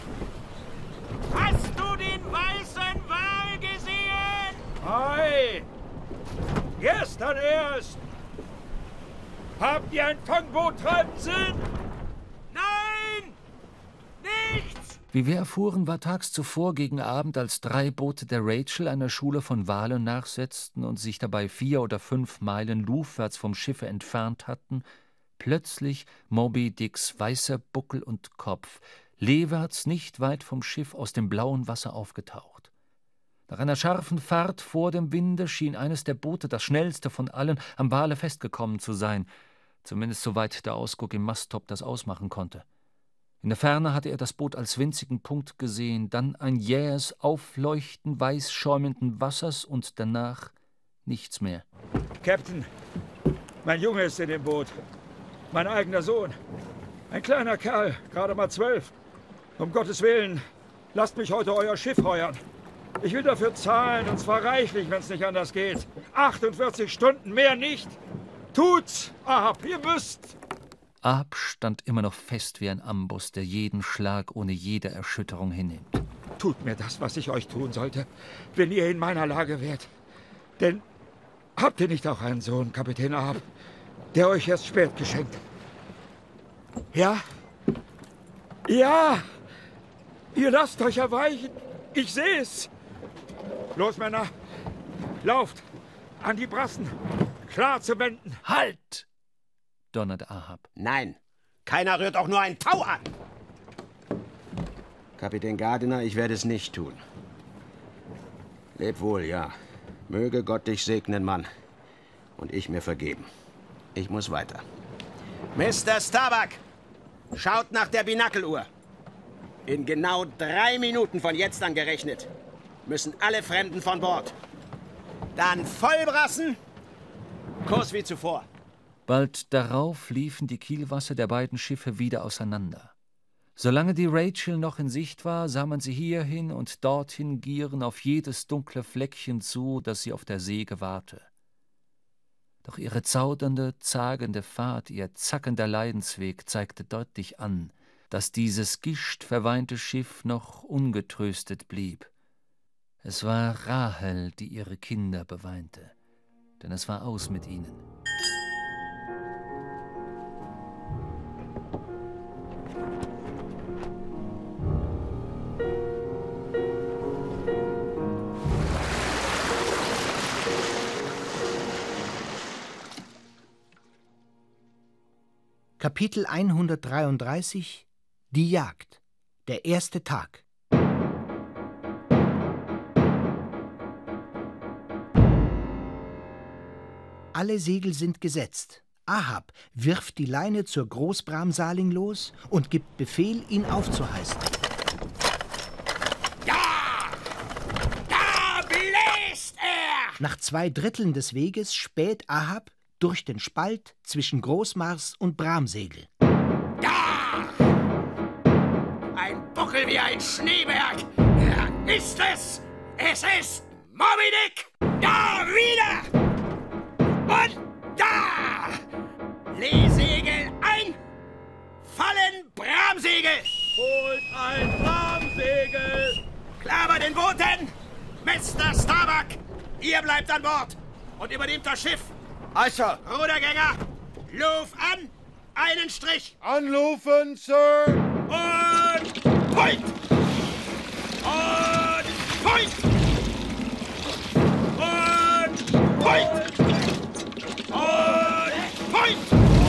Hast du den weißen Wal gesehen? Hi! Gestern erst! Habt ihr ein Fangboot treiben sehen? Nein! Nichts! Wie wir erfuhren, war tags zuvor gegen Abend, als drei Boote der Rachel einer Schule von Walen nachsetzten und sich dabei vier oder fünf Meilen luftwärts vom Schiffe entfernt hatten, plötzlich Moby Dicks weißer Buckel und Kopf, leewärts nicht weit vom Schiff aus dem blauen Wasser aufgetaucht. Nach einer scharfen Fahrt vor dem Winde schien eines der Boote, das schnellste von allen, am Wale festgekommen zu sein, zumindest soweit der Ausguck im Masttop das ausmachen konnte. In der Ferne hatte er das Boot als winzigen Punkt gesehen, dann ein jähes Aufleuchten weiß schäumenden Wassers und danach nichts mehr. Captain, mein Junge ist in dem Boot. Mein eigener Sohn. Ein kleiner Kerl, gerade mal zwölf. Um Gottes Willen, lasst mich heute euer Schiff heuern. Ich will dafür zahlen, und zwar reichlich, wenn es nicht anders geht. achtundvierzig Stunden, mehr nicht. Tut's, Ahab, ihr müsst. Ahab stand immer noch fest wie ein Amboss, der jeden Schlag ohne jede Erschütterung hinnimmt. Tut mir das, was ich euch tun sollte, wenn ihr in meiner Lage wärt. Denn habt ihr nicht auch einen Sohn, Kapitän Ahab, der euch erst spät geschenkt? Ja? Ja! Ihr lasst euch erweichen. Ich seh's. Los, Männer. Lauft. An die Brassen. Klar zu wenden. Halt! Donnerte Ahab. Nein. Keiner rührt auch nur ein Tau an. Kapitän Gardiner, ich werde es nicht tun. Leb wohl, ja. Möge Gott dich segnen, Mann. Und ich mir vergeben. Ich muss weiter. Mister Starbuck, schaut nach der Binakeluhr. In genau drei Minuten von jetzt an gerechnet müssen alle Fremden von Bord. Dann Vollbrassen, Kurs wie zuvor. Bald darauf liefen die Kielwasser der beiden Schiffe wieder auseinander. Solange die Rachel noch in Sicht war, sah man sie hierhin und dorthin gieren auf jedes dunkle Fleckchen zu, das sie auf der See gewahrte. Doch ihre zaudernde, zagende Fahrt, ihr zackender Leidensweg zeigte deutlich an, dass dieses gischtverweinte Schiff noch ungetröstet blieb. Es war Rahel, die ihre Kinder beweinte, denn es war aus mit ihnen. Kapitel hundertdreiunddreißig Die Jagd. Der erste Tag. Alle Segel sind gesetzt. Ahab wirft die Leine zur Großbramsaling los und gibt Befehl, ihn aufzuheißen. Da! Da bläst er! Nach zwei Dritteln des Weges späht Ahab durch den Spalt zwischen Großmars und Bramsegel. Da! Ein Buckel wie ein Schneeberg. Er ist es! Es ist Moby Dick! Da wieder! Und da! Lee Segel ein! Fallen Bramsegel! Holt ein Bramsegel! Klar bei den Booten! Mister Starbuck, ihr bleibt an Bord und übernehmt das Schiff. Also. Rudergänger, Luf an, einen Strich. Anlufen, Sir! Und Point! Und Point! Und Point! Und Point!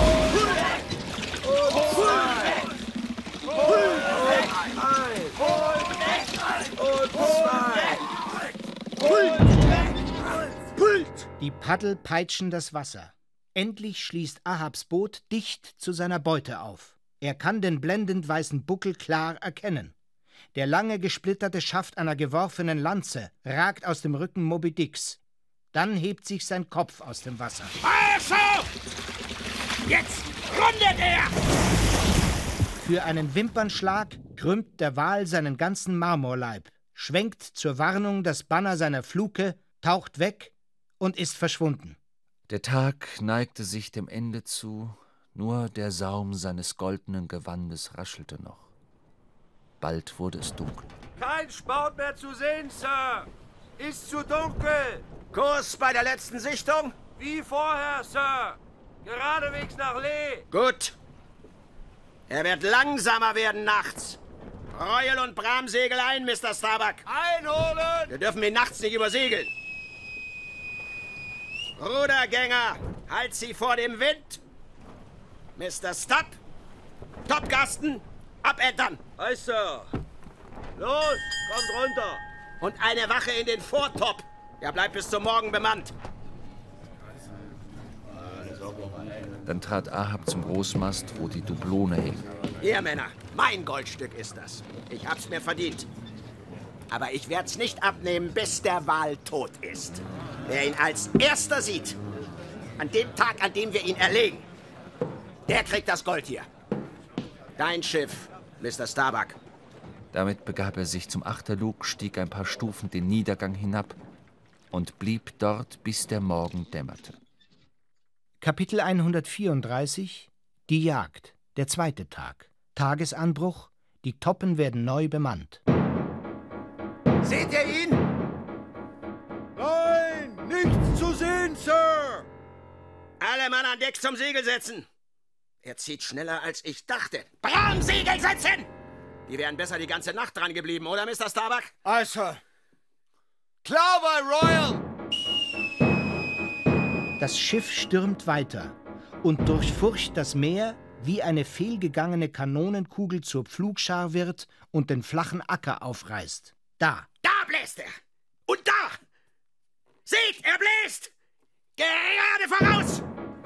Die Paddel peitschen das Wasser. Endlich schließt Ahabs Boot dicht zu seiner Beute auf. Er kann den blendend weißen Buckel klar erkennen. Der lange gesplitterte Schaft einer geworfenen Lanze ragt aus dem Rücken Moby Dicks. Dann hebt sich sein Kopf aus dem Wasser. Also! Jetzt rundet er! Für einen Wimpernschlag krümmt der Wal seinen ganzen Marmorleib, schwenkt zur Warnung das Banner seiner Fluke, taucht weg und ist verschwunden. Der Tag neigte sich dem Ende zu, nur der Saum seines goldenen Gewandes raschelte noch. Bald wurde es dunkel. Kein Sport mehr zu sehen, Sir. Ist zu dunkel. Kurs bei der letzten Sichtung? Wie vorher, Sir. Geradewegs nach Lee. Gut. Er wird langsamer werden nachts. Royal und Bramsegel ein, Mister Starbuck. Einholen! Wir dürfen ihn nachts nicht übersegeln. Rudergänger, halt sie vor dem Wind. Mister Stubb, Topgasten, abettern. Ei, Sir. Los, kommt runter. Und eine Wache in den Vortop. Er bleibt bis zum Morgen bemannt. Dann trat Ahab zum Großmast, wo die Dublone hing. Ihr Männer, mein Goldstück ist das. Ich hab's mir verdient. Aber ich werd's nicht abnehmen, bis der Wal tot ist. Wer ihn als Erster sieht, an dem Tag, an dem wir ihn erlegen, der kriegt das Gold hier. Dein Schiff, Mister Starbuck. Damit begab er sich zum Achterlug, stieg ein paar Stufen den Niedergang hinab und blieb dort, bis der Morgen dämmerte. Kapitel hundertvierunddreißig Die Jagd, der zweite Tag. Tagesanbruch, die Toppen werden neu bemannt. Seht ihr ihn? Nein, nichts zu sehen, Sir! Alle Mann an Deck zum Segel setzen. Er zieht schneller, als ich dachte. Bramsegel setzen! Die wären besser die ganze Nacht dran geblieben, oder, Mister Starbuck? Aye, Sir. Klar bei Royal! Das Schiff stürmt weiter und durchfurcht das Meer, wie eine fehlgegangene Kanonenkugel zur Pflugschar wird und den flachen Acker aufreißt. Da! Da bläst er! Und da! Seht, er bläst! Gerade voraus!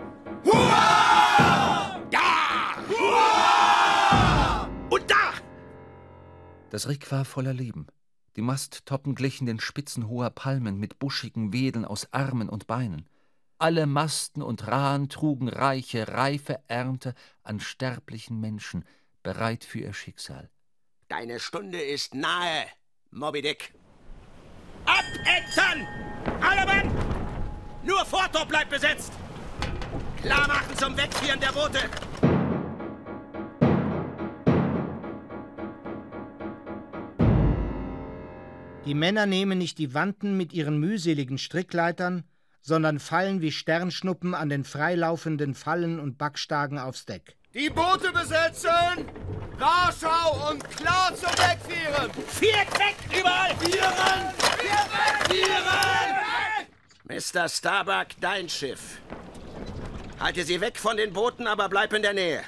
Hurra! Da! Hurra! Und da! Das Rigg war voller Leben. Die Masttoppen glichen den Spitzen hoher Palmen mit buschigen Wedeln aus Armen und Beinen. Alle Masten und Rahen trugen reiche, reife Ernte an sterblichen Menschen, bereit für ihr Schicksal. Deine Stunde ist nahe, Moby Dick. Abettern! Alle Mann! Nur Vortop bleibt besetzt! Klar machen zum Wegführen der Boote! Die Männer nehmen nicht die Wanten mit ihren mühseligen Strickleitern, sondern fallen wie Sternschnuppen an den freilaufenden Fallen und Backstagen aufs Deck. Die Boote besetzen! Warschau und klar zum Wegführen! Viert weg, überall! Vieren! Vieren! Mister Starbuck, dein Schiff. Halte sie weg von den Booten, aber bleib in der Nähe.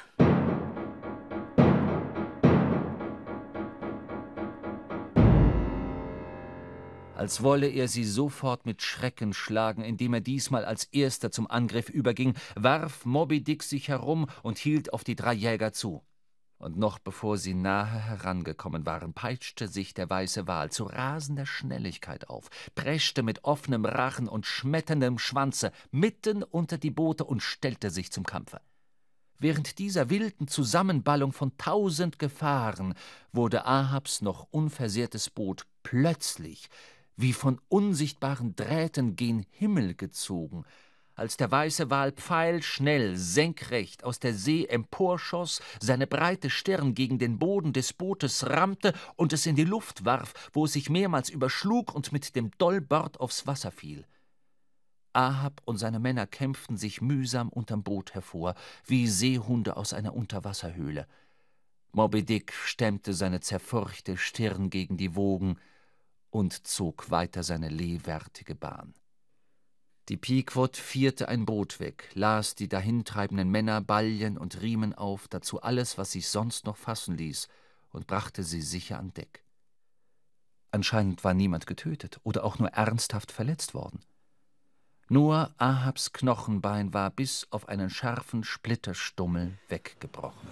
Als wolle er sie sofort mit Schrecken schlagen, indem er diesmal als Erster zum Angriff überging, warf Moby Dick sich herum und hielt auf die drei Jäger zu. Und noch bevor sie nahe herangekommen waren, peitschte sich der weiße Wal zu rasender Schnelligkeit auf, preschte mit offenem Rachen und schmetterndem Schwanze mitten unter die Boote und stellte sich zum Kampfe. Während dieser wilden Zusammenballung von tausend Gefahren wurde Ahabs noch unversehrtes Boot plötzlich wie von unsichtbaren Drähten gen Himmel gezogen, als der weiße Wal pfeilschnell, senkrecht aus der See emporschoss, seine breite Stirn gegen den Boden des Bootes rammte und es in die Luft warf, wo es sich mehrmals überschlug und mit dem Dollbord aufs Wasser fiel. Ahab und seine Männer kämpften sich mühsam unterm Boot hervor, wie Seehunde aus einer Unterwasserhöhle. Moby Dick stemmte seine zerfurchte Stirn gegen die Wogen und zog weiter seine lehwärtige Bahn. Die Pequod vierte ein Boot weg, las die dahintreibenden Männer Baljen und Riemen auf, dazu alles, was sich sonst noch fassen ließ, und brachte sie sicher an Deck. Anscheinend war niemand getötet oder auch nur ernsthaft verletzt worden. Nur Ahabs Knochenbein war bis auf einen scharfen Splitterstummel weggebrochen.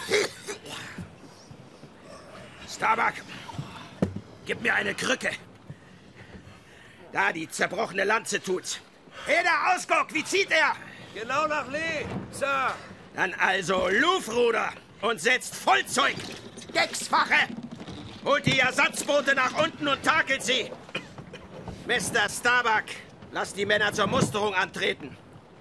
Starbuck, gib mir eine Krücke. Da, die zerbrochene Lanze tut's. Hey, der Ausguck, wie zieht er? Genau nach Lee, Sir. Dann also Luftruder und setzt Vollzeug. Deckswache. Holt die Ersatzboote nach unten und takelt sie. Mister Starbuck, lasst die Männer zur Musterung antreten.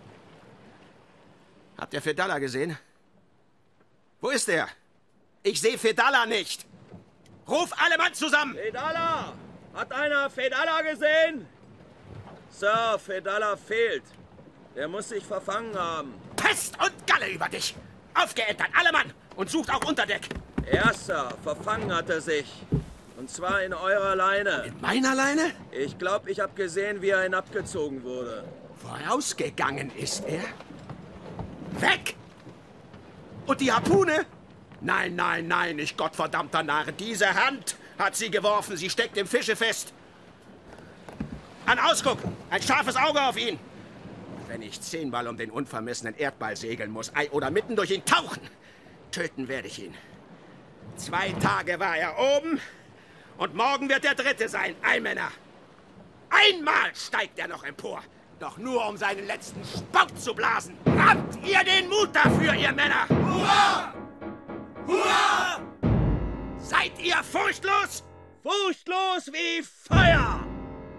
Habt ihr Fedallah gesehen? Wo ist er? Ich sehe Fedallah nicht. Ruf alle Mann zusammen! Fedallah! Hat einer Fedallah gesehen? Sir, Fedallah fehlt. Er muss sich verfangen haben. Pest und Galle über dich! Aufgeentert, alle Mann! Und sucht auch unter Deck! Ja, Sir, verfangen hat er sich. Und zwar in eurer Leine. In meiner Leine? Ich glaube, ich habe gesehen, wie er hinabgezogen wurde. Vorausgegangen ist er? Weg! Und die Harpune? Nein, nein, nein, nicht gottverdammter Narr. Diese Hand hat sie geworfen. Sie steckt im Fische fest. An Ausguck! Ein scharfes Auge auf ihn! Wenn ich zehnmal um den unvermessenen Erdball segeln muss, ei, oder mitten durch ihn tauchen, töten werde ich ihn. Zwei Tage war er oben und morgen wird der dritte sein. Ei, Männer! Einmal steigt er noch empor. Doch nur, um seinen letzten Spout zu blasen. Habt ihr den Mut dafür, ihr Männer? Hurra! Hurra! Seid ihr furchtlos? Furchtlos wie Feuer!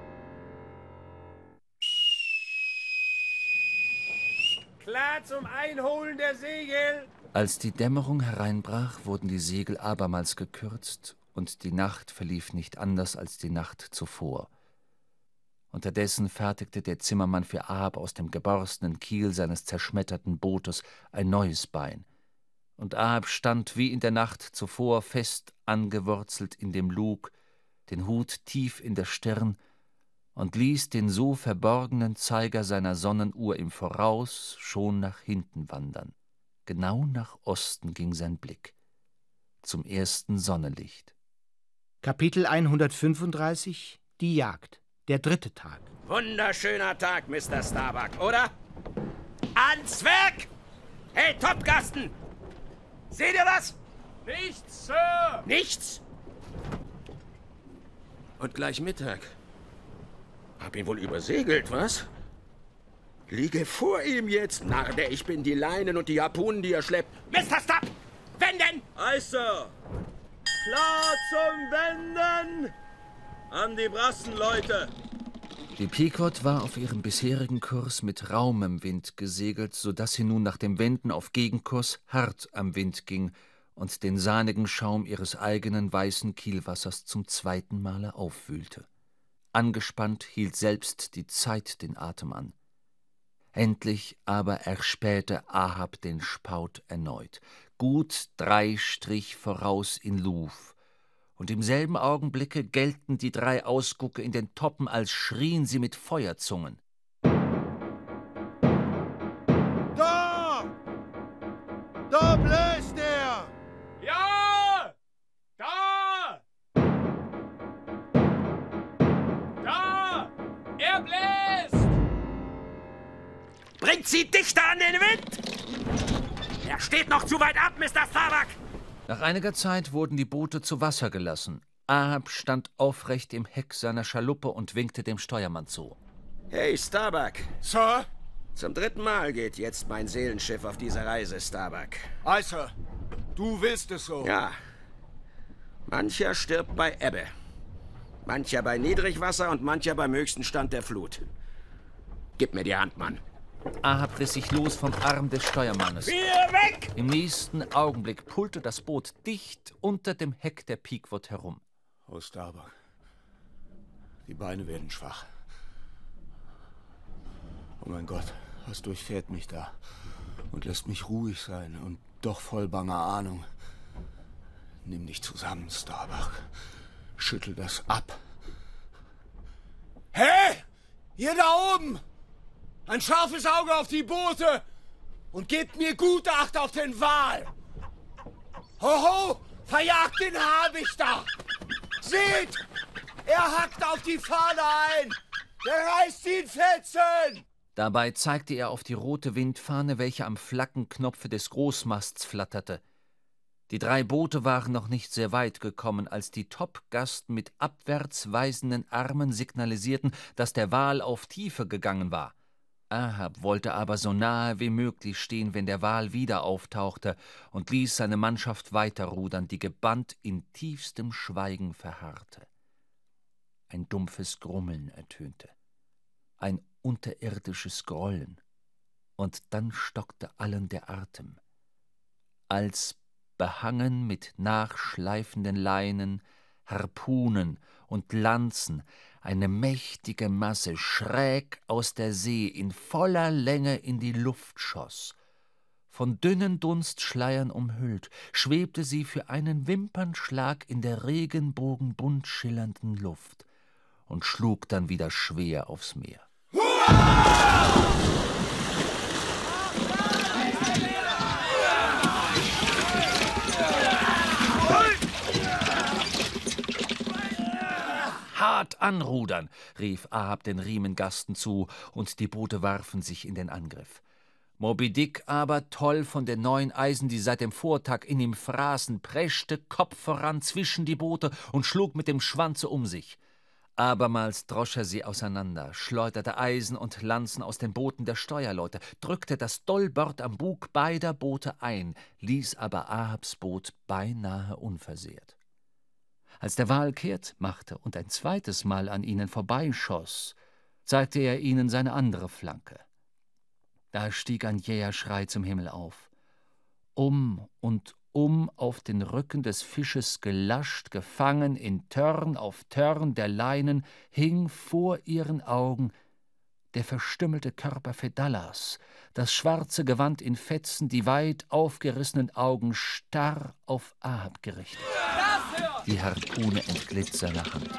Klar zum Einholen der Segel! Als die Dämmerung hereinbrach, wurden die Segel abermals gekürzt, und die Nacht verlief nicht anders als die Nacht zuvor. Unterdessen fertigte der Zimmermann für Ahab aus dem geborstenen Kiel seines zerschmetterten Bootes ein neues Bein. Und Ahab stand wie in der Nacht zuvor fest angewurzelt in dem Lug, den Hut tief in der Stirn, und ließ den so verborgenen Zeiger seiner Sonnenuhr im Voraus schon nach hinten wandern. Genau nach Osten ging sein Blick, zum ersten Sonnenlicht. Kapitel hundertfünfunddreißig, die Jagd, der dritte Tag. Wunderschöner Tag, Mister Starbuck, oder? Ans Werk! Hey, Topgasten! Seht ihr was? Nichts, Sir! Nichts? Und gleich Mittag. Hab ihn wohl übersegelt, was? Liege vor ihm jetzt, Narr, der ich bin, die Leinen und die Harpunen, die er schleppt. Mister Stubb! Wenden! Ei, Sir! Klar zum Wenden! An die Brassen, Leute! Die Pequod war auf ihrem bisherigen Kurs mit raumem Wind gesegelt, so dass sie nun nach dem Wenden auf Gegenkurs hart am Wind ging und den sahnigen Schaum ihres eigenen weißen Kielwassers zum zweiten Male aufwühlte. Angespannt hielt selbst die Zeit den Atem an. Endlich aber erspähte Ahab den Spout erneut, gut drei Strich voraus in Luf, und im selben Augenblicke gellten die drei Ausgucke in den Toppen, als schrien sie mit Feuerzungen. Da! Da bläst er! Ja! Da! Da! Er bläst! Bringt sie dichter an den Wind! Er steht noch zu weit ab, Mister Starbuck! Nach einiger Zeit wurden die Boote zu Wasser gelassen. Ahab stand aufrecht im Heck seiner Schaluppe und winkte dem Steuermann zu. Hey, Starbuck. Sir? Zum dritten Mal geht jetzt mein Seelenschiff auf diese Reise, Starbuck. Ei, Sir. Du willst es so. Ja. Mancher stirbt bei Ebbe. Mancher bei Niedrigwasser und mancher beim höchsten Stand der Flut. Gib mir die Hand, Mann. Ahab riss sich los vom Arm des Steuermannes. Wir weg! Im nächsten Augenblick pullte das Boot dicht unter dem Heck der Pequod herum. Oh, Starbuck. Die Beine werden schwach. Oh mein Gott, was durchfährt mich da und lässt mich ruhig sein und doch voll banger Ahnung. Nimm dich zusammen, Starbuck. Schüttel das ab. Hey! Ihr da oben! Ein scharfes Auge auf die Boote und gebt mir gute Acht auf den Wal. Hoho! Verjagt den Habicht da! Seht! Er hackt auf die Fahne ein! Der reißt ihn fetzen! Dabei zeigte er auf die rote Windfahne, welche am Flaggenknopfe des Großmasts flatterte. Die drei Boote waren noch nicht sehr weit gekommen, als die Topgasten mit abwärts weisenden Armen signalisierten, dass der Wal auf Tiefe gegangen war. Ahab wollte aber so nahe wie möglich stehen, wenn der Wal wieder auftauchte, und ließ seine Mannschaft weiterrudern, die gebannt in tiefstem Schweigen verharrte. Ein dumpfes Grummeln ertönte, ein unterirdisches Grollen, und dann stockte allen der Atem, als behangen mit nachschleifenden Leinen, Harpunen und Lanzen, eine mächtige Masse schräg aus der See in voller Länge in die Luft schoss. Von dünnen Dunstschleiern umhüllt, schwebte sie für einen Wimpernschlag in der regenbogenbunt schillernden Luft und schlug dann wieder schwer aufs Meer. Hart anrudern, rief Ahab den Riemengasten zu, und die Boote warfen sich in den Angriff. Moby Dick aber, toll von den neuen Eisen, die seit dem Vortag in ihm fraßen, preschte Kopf voran zwischen die Boote und schlug mit dem Schwanze um sich. Abermals drosch er sie auseinander, schleuderte Eisen und Lanzen aus den Booten der Steuerleute, drückte das Dollbord am Bug beider Boote ein, ließ aber Ahabs Boot beinahe unversehrt. Als der Wal kehrt machte und ein zweites Mal an ihnen vorbeischoss, zeigte er ihnen seine andere Flanke. Da stieg ein jäher Schrei zum Himmel auf. Um und um auf den Rücken des Fisches gelascht, gefangen in Törn auf Törn der Leinen, hing vor ihren Augen der verstümmelte Körper Fedallas, das schwarze Gewand in Fetzen, die weit aufgerissenen Augen starr auf Ahab gerichtet. Die Harpune entglitt seiner Hand.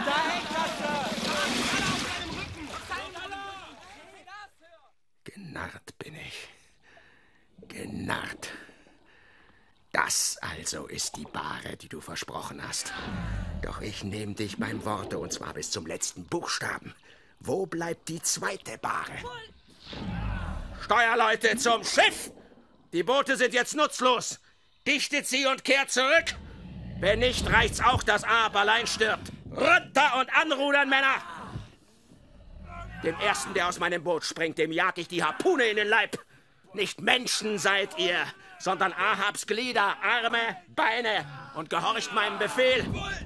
Genarrt bin ich. Genarrt. Das also ist die Bahre, die du versprochen hast. Doch ich nehme dich beim Worte, und zwar bis zum letzten Buchstaben. Wo bleibt die zweite Bahre? Steuerleute, zum Schiff! Die Boote sind jetzt nutzlos. Dichtet sie und kehrt zurück. Wenn nicht, reicht's auch, dass Ahab allein stirbt. Runter und anrudern, Männer! Dem Ersten, der aus meinem Boot springt, dem jag ich die Harpune in den Leib. Nicht Menschen seid ihr, sondern Ahabs Glieder, Arme, Beine, und gehorcht meinem Befehl.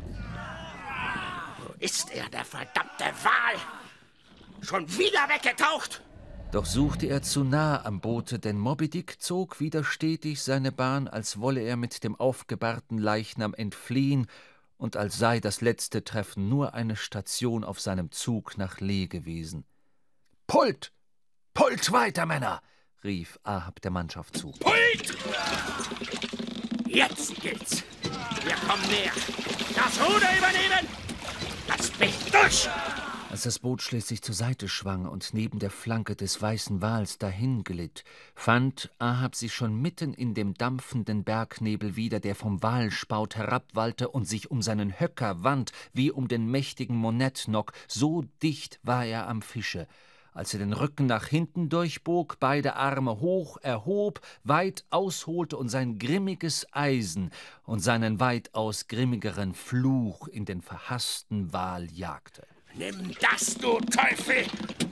Wo ist er, der verdammte Wal? Schon wieder weggetaucht? Doch suchte er zu nah am Boote, denn Moby Dick zog wieder stetig seine Bahn, als wolle er mit dem aufgebahrten Leichnam entfliehen und als sei das letzte Treffen nur eine Station auf seinem Zug nach Lee gewesen. »Pult! Pult weiter, Männer!« rief Ahab der Mannschaft zu. Pult! Jetzt gilt's. Wir kommen näher. Das Ruder übernehmen! Lasst mich durch! Als das Boot schließlich zur Seite schwang und neben der Flanke des weißen Wals dahinglitt, fand Ahab sich schon mitten in dem dampfenden Bergnebel wieder, der vom Walspaut herabwallte und sich um seinen Höcker wand, wie um den mächtigen Monadnock, so dicht war er am Fische. Als er den Rücken nach hinten durchbog, beide Arme hoch erhob, weit ausholte und sein grimmiges Eisen und seinen weitaus grimmigeren Fluch in den verhassten Wal jagte. Nimm das, du Teufel!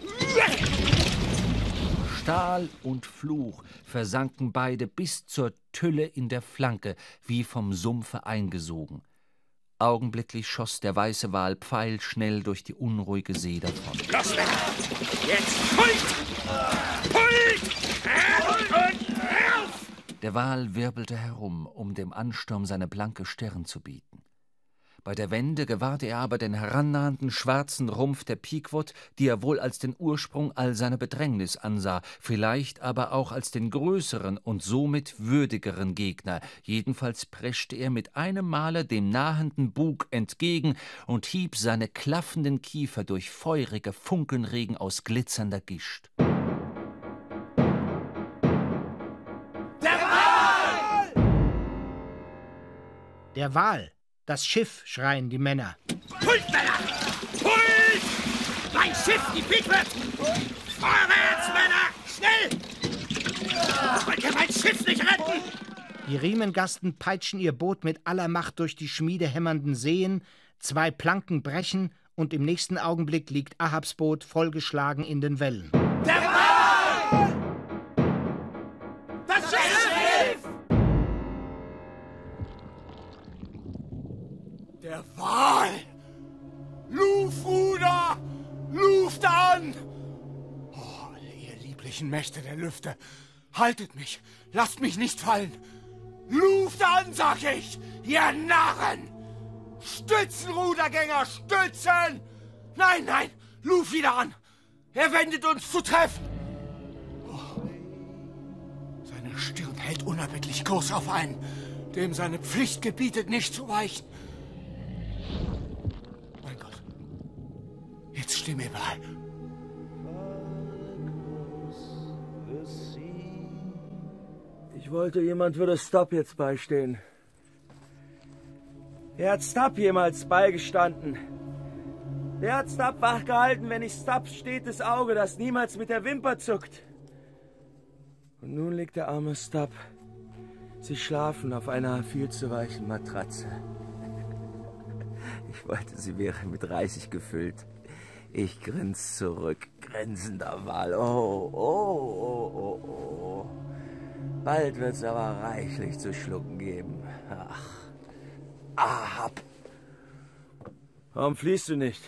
Stahl und Fluch versanken beide bis zur Tülle in der Flanke, wie vom Sumpfe eingesogen. Augenblicklich schoss der weiße Wal pfeilschnell durch die unruhige See davon. Los, Männer! Jetzt pult! Pult! Und rauf! Der Wal wirbelte herum, um dem Ansturm seine blanke Stirn zu bieten. Bei der Wende gewahrte er aber den herannahenden schwarzen Rumpf der Pequod, die er wohl als den Ursprung all seiner Bedrängnis ansah, vielleicht aber auch als den größeren und somit würdigeren Gegner. Jedenfalls preschte er mit einem Male dem nahenden Bug entgegen und hieb seine klaffenden Kiefer durch feurige Funkenregen aus glitzernder Gischt. Der Wal! Der Wal! Das Schiff, schreien die Männer. Pult, Männer! Pult! Mein Schiff, die Pequod! Vorwärts, Männer! Schnell! Wollt ihr mein Schiff nicht retten? Die Riemengasten peitschen ihr Boot mit aller Macht durch die schmiedehämmernden Seen, zwei Planken brechen und im nächsten Augenblick liegt Ahabs Boot vollgeschlagen in den Wellen. Der Wal! Das Schiff! Der Wal! Luftruder! Luft an! Oh, ihr lieblichen Mächte der Lüfte, haltet mich, lasst mich nicht fallen! Luft an, sag ich, ihr Narren! Stützen, Rudergänger, stützen! Nein, nein, Luft wieder an! Er wendet uns zu treffen! Oh. Seine Stirn hält unerbittlich Kurs auf einen, dem seine Pflicht gebietet, nicht zu weichen. Mein Gott, jetzt steh mir bei. Ich wollte, jemand würde Stubb jetzt beistehen. Wer hat Stubb jemals beigestanden? Wer hat Stubb wachgehalten, wenn ich Stubbs stetes Auge, das niemals mit der Wimper zuckt? Und nun liegt der arme Stubb, sie schlafen auf einer viel zu weichen Matratze. Ich wollte, sie wäre mit Reisig gefüllt. Ich grins zurück, grinsender Wal. Oh, oh, oh, oh, oh. Bald wird's aber reichlich zu schlucken geben. Ach, Ahab. Warum fliehst du nicht?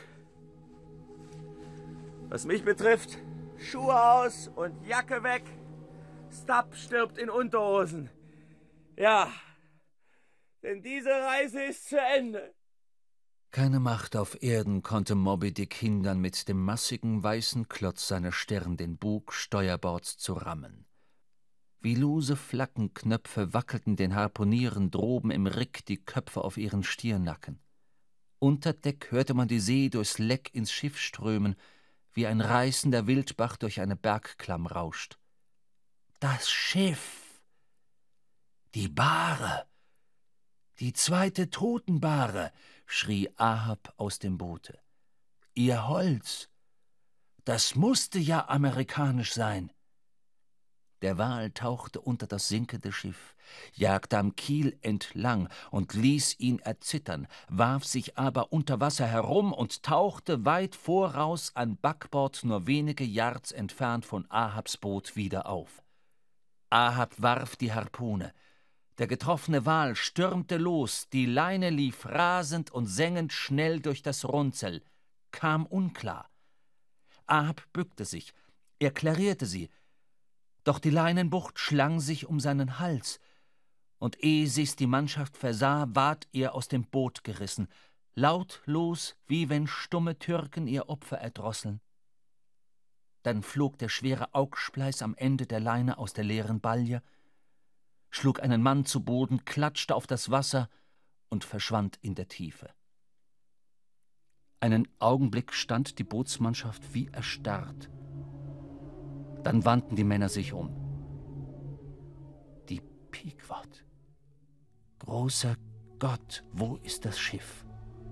Was mich betrifft, Schuhe aus und Jacke weg. Stubb stirbt in Unterhosen. Ja, denn diese Reise ist zu Ende. Keine Macht auf Erden konnte Moby Dick hindern, mit dem massigen weißen Klotz seiner Stirn den Bug steuerbords zu rammen. Wie lose Flaggenknöpfe wackelten den Harpunieren droben im Rick die Köpfe auf ihren Stirnacken. Unter Deck hörte man die See durchs Leck ins Schiff strömen, wie ein reißender Wildbach durch eine Bergklamm rauscht. Das Schiff! Die Bahre! Die zweite Totenbahre! Schrie Ahab aus dem Boote. Ihr Holz! Das musste ja amerikanisch sein! Der Wal tauchte unter das sinkende Schiff, jagte am Kiel entlang und ließ ihn erzittern, warf sich aber unter Wasser herum und tauchte weit voraus an Backbord nur wenige Yards entfernt von Ahabs Boot wieder auf. Ahab warf die Harpune. Der getroffene Wal stürmte los, die Leine lief rasend und sengend schnell durch das Runzel, kam unklar. Ahab bückte sich, er klarierte sie, doch die Leinenbucht schlang sich um seinen Hals, und ehe sich's die Mannschaft versah, ward er aus dem Boot gerissen, lautlos, wie wenn stumme Türken ihr Opfer erdrosseln. Dann flog der schwere Augspleiß am Ende der Leine aus der leeren Balje, schlug einen Mann zu Boden, klatschte auf das Wasser und verschwand in der Tiefe. Einen Augenblick stand die Bootsmannschaft wie erstarrt. Dann wandten die Männer sich um. Die Pequod. Großer Gott, wo ist das Schiff?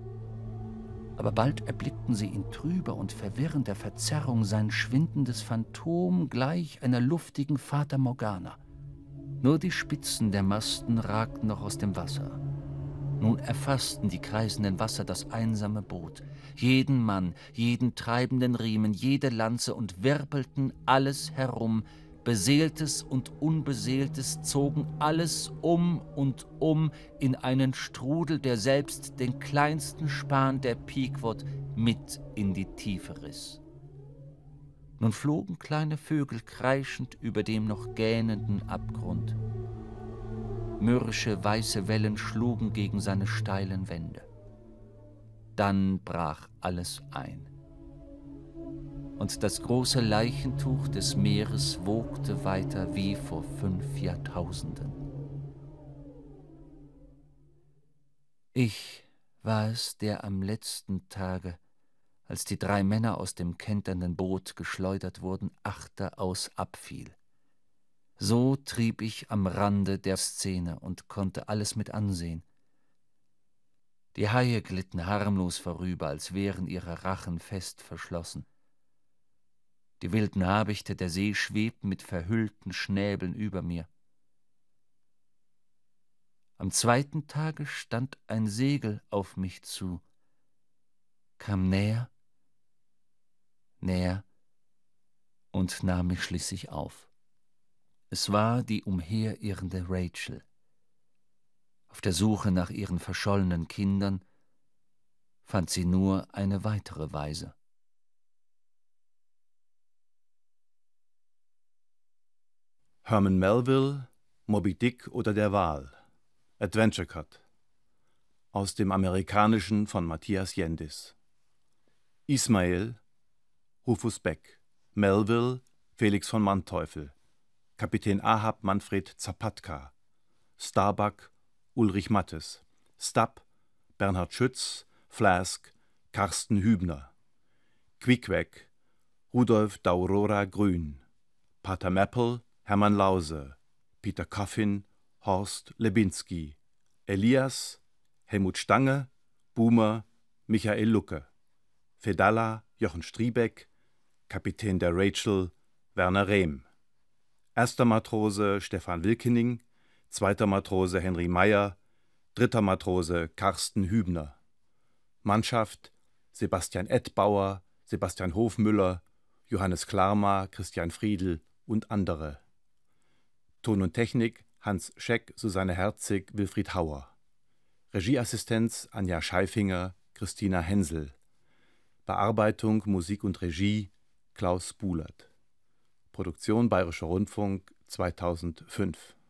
Aber bald erblickten sie in trüber und verwirrender Verzerrung sein schwindendes Phantom gleich einer luftigen Fata Morgana. Nur die Spitzen der Masten ragten noch aus dem Wasser. Nun erfassten die kreisenden Wasser das einsame Boot, jeden Mann, jeden treibenden Riemen, jede Lanze und wirbelten alles herum, Beseeltes und Unbeseeltes zogen alles um und um in einen Strudel, der selbst den kleinsten Span der Pequod mit in die Tiefe riss. Nun flogen kleine Vögel kreischend über dem noch gähnenden Abgrund. Mürrische weiße Wellen schlugen gegen seine steilen Wände. Dann brach alles ein. Und das große Leichentuch des Meeres wogte weiter wie vor fünf Jahrtausenden. Ich war es, der am letzten Tage, als die drei Männer aus dem kenternden Boot geschleudert wurden, achteraus abfiel. So trieb ich am Rande der Szene und konnte alles mit ansehen. Die Haie glitten harmlos vorüber, als wären ihre Rachen fest verschlossen. Die wilden Habichte der See schwebten mit verhüllten Schnäbeln über mir. Am zweiten Tage stand ein Segel auf mich zu, kam näher, näher und nahm mich schließlich auf. Es war die umherirrende Rachel. Auf der Suche nach ihren verschollenen Kindern fand sie nur eine weitere Waise. Herman Melville, Moby Dick oder der Wal. Adventure Cut. Aus dem Amerikanischen von Matthias Jendis. Ismael, Rufus Beck. Melville, Felix von Manteuffel. Kapitän Ahab, Manfred Zapatka. Starbuck, Ulrich Mattes. Stubb, Bernhard Schütz. Flask, Carsten Hübner. Quickweg, Rudolf d'Aurora Grün. Pater Maple, Hermann Lause. Peter Coffin, Horst Lebinski. Elias, Helmut Stange. Boomer, Michael Lucke. Fedalla, Jochen Striebeck. Kapitän der Rachel, Werner Rehm. Erster Matrose Stefan Wilkening. Zweiter Matrose Henry Meyer. Dritter Matrose Carsten Hübner. Mannschaft Sebastian Edbauer, Sebastian Hofmüller, Johannes Klarmar, Christian Friedl und andere. Ton und Technik Hans Scheck, Susanne Herzig, Wilfried Hauer. Regieassistenz Anja Scheifinger, Christina Hensel. Bearbeitung, Musik und Regie Klaus Buhlert. Produktion Bayerischer Rundfunk zweitausendfünf.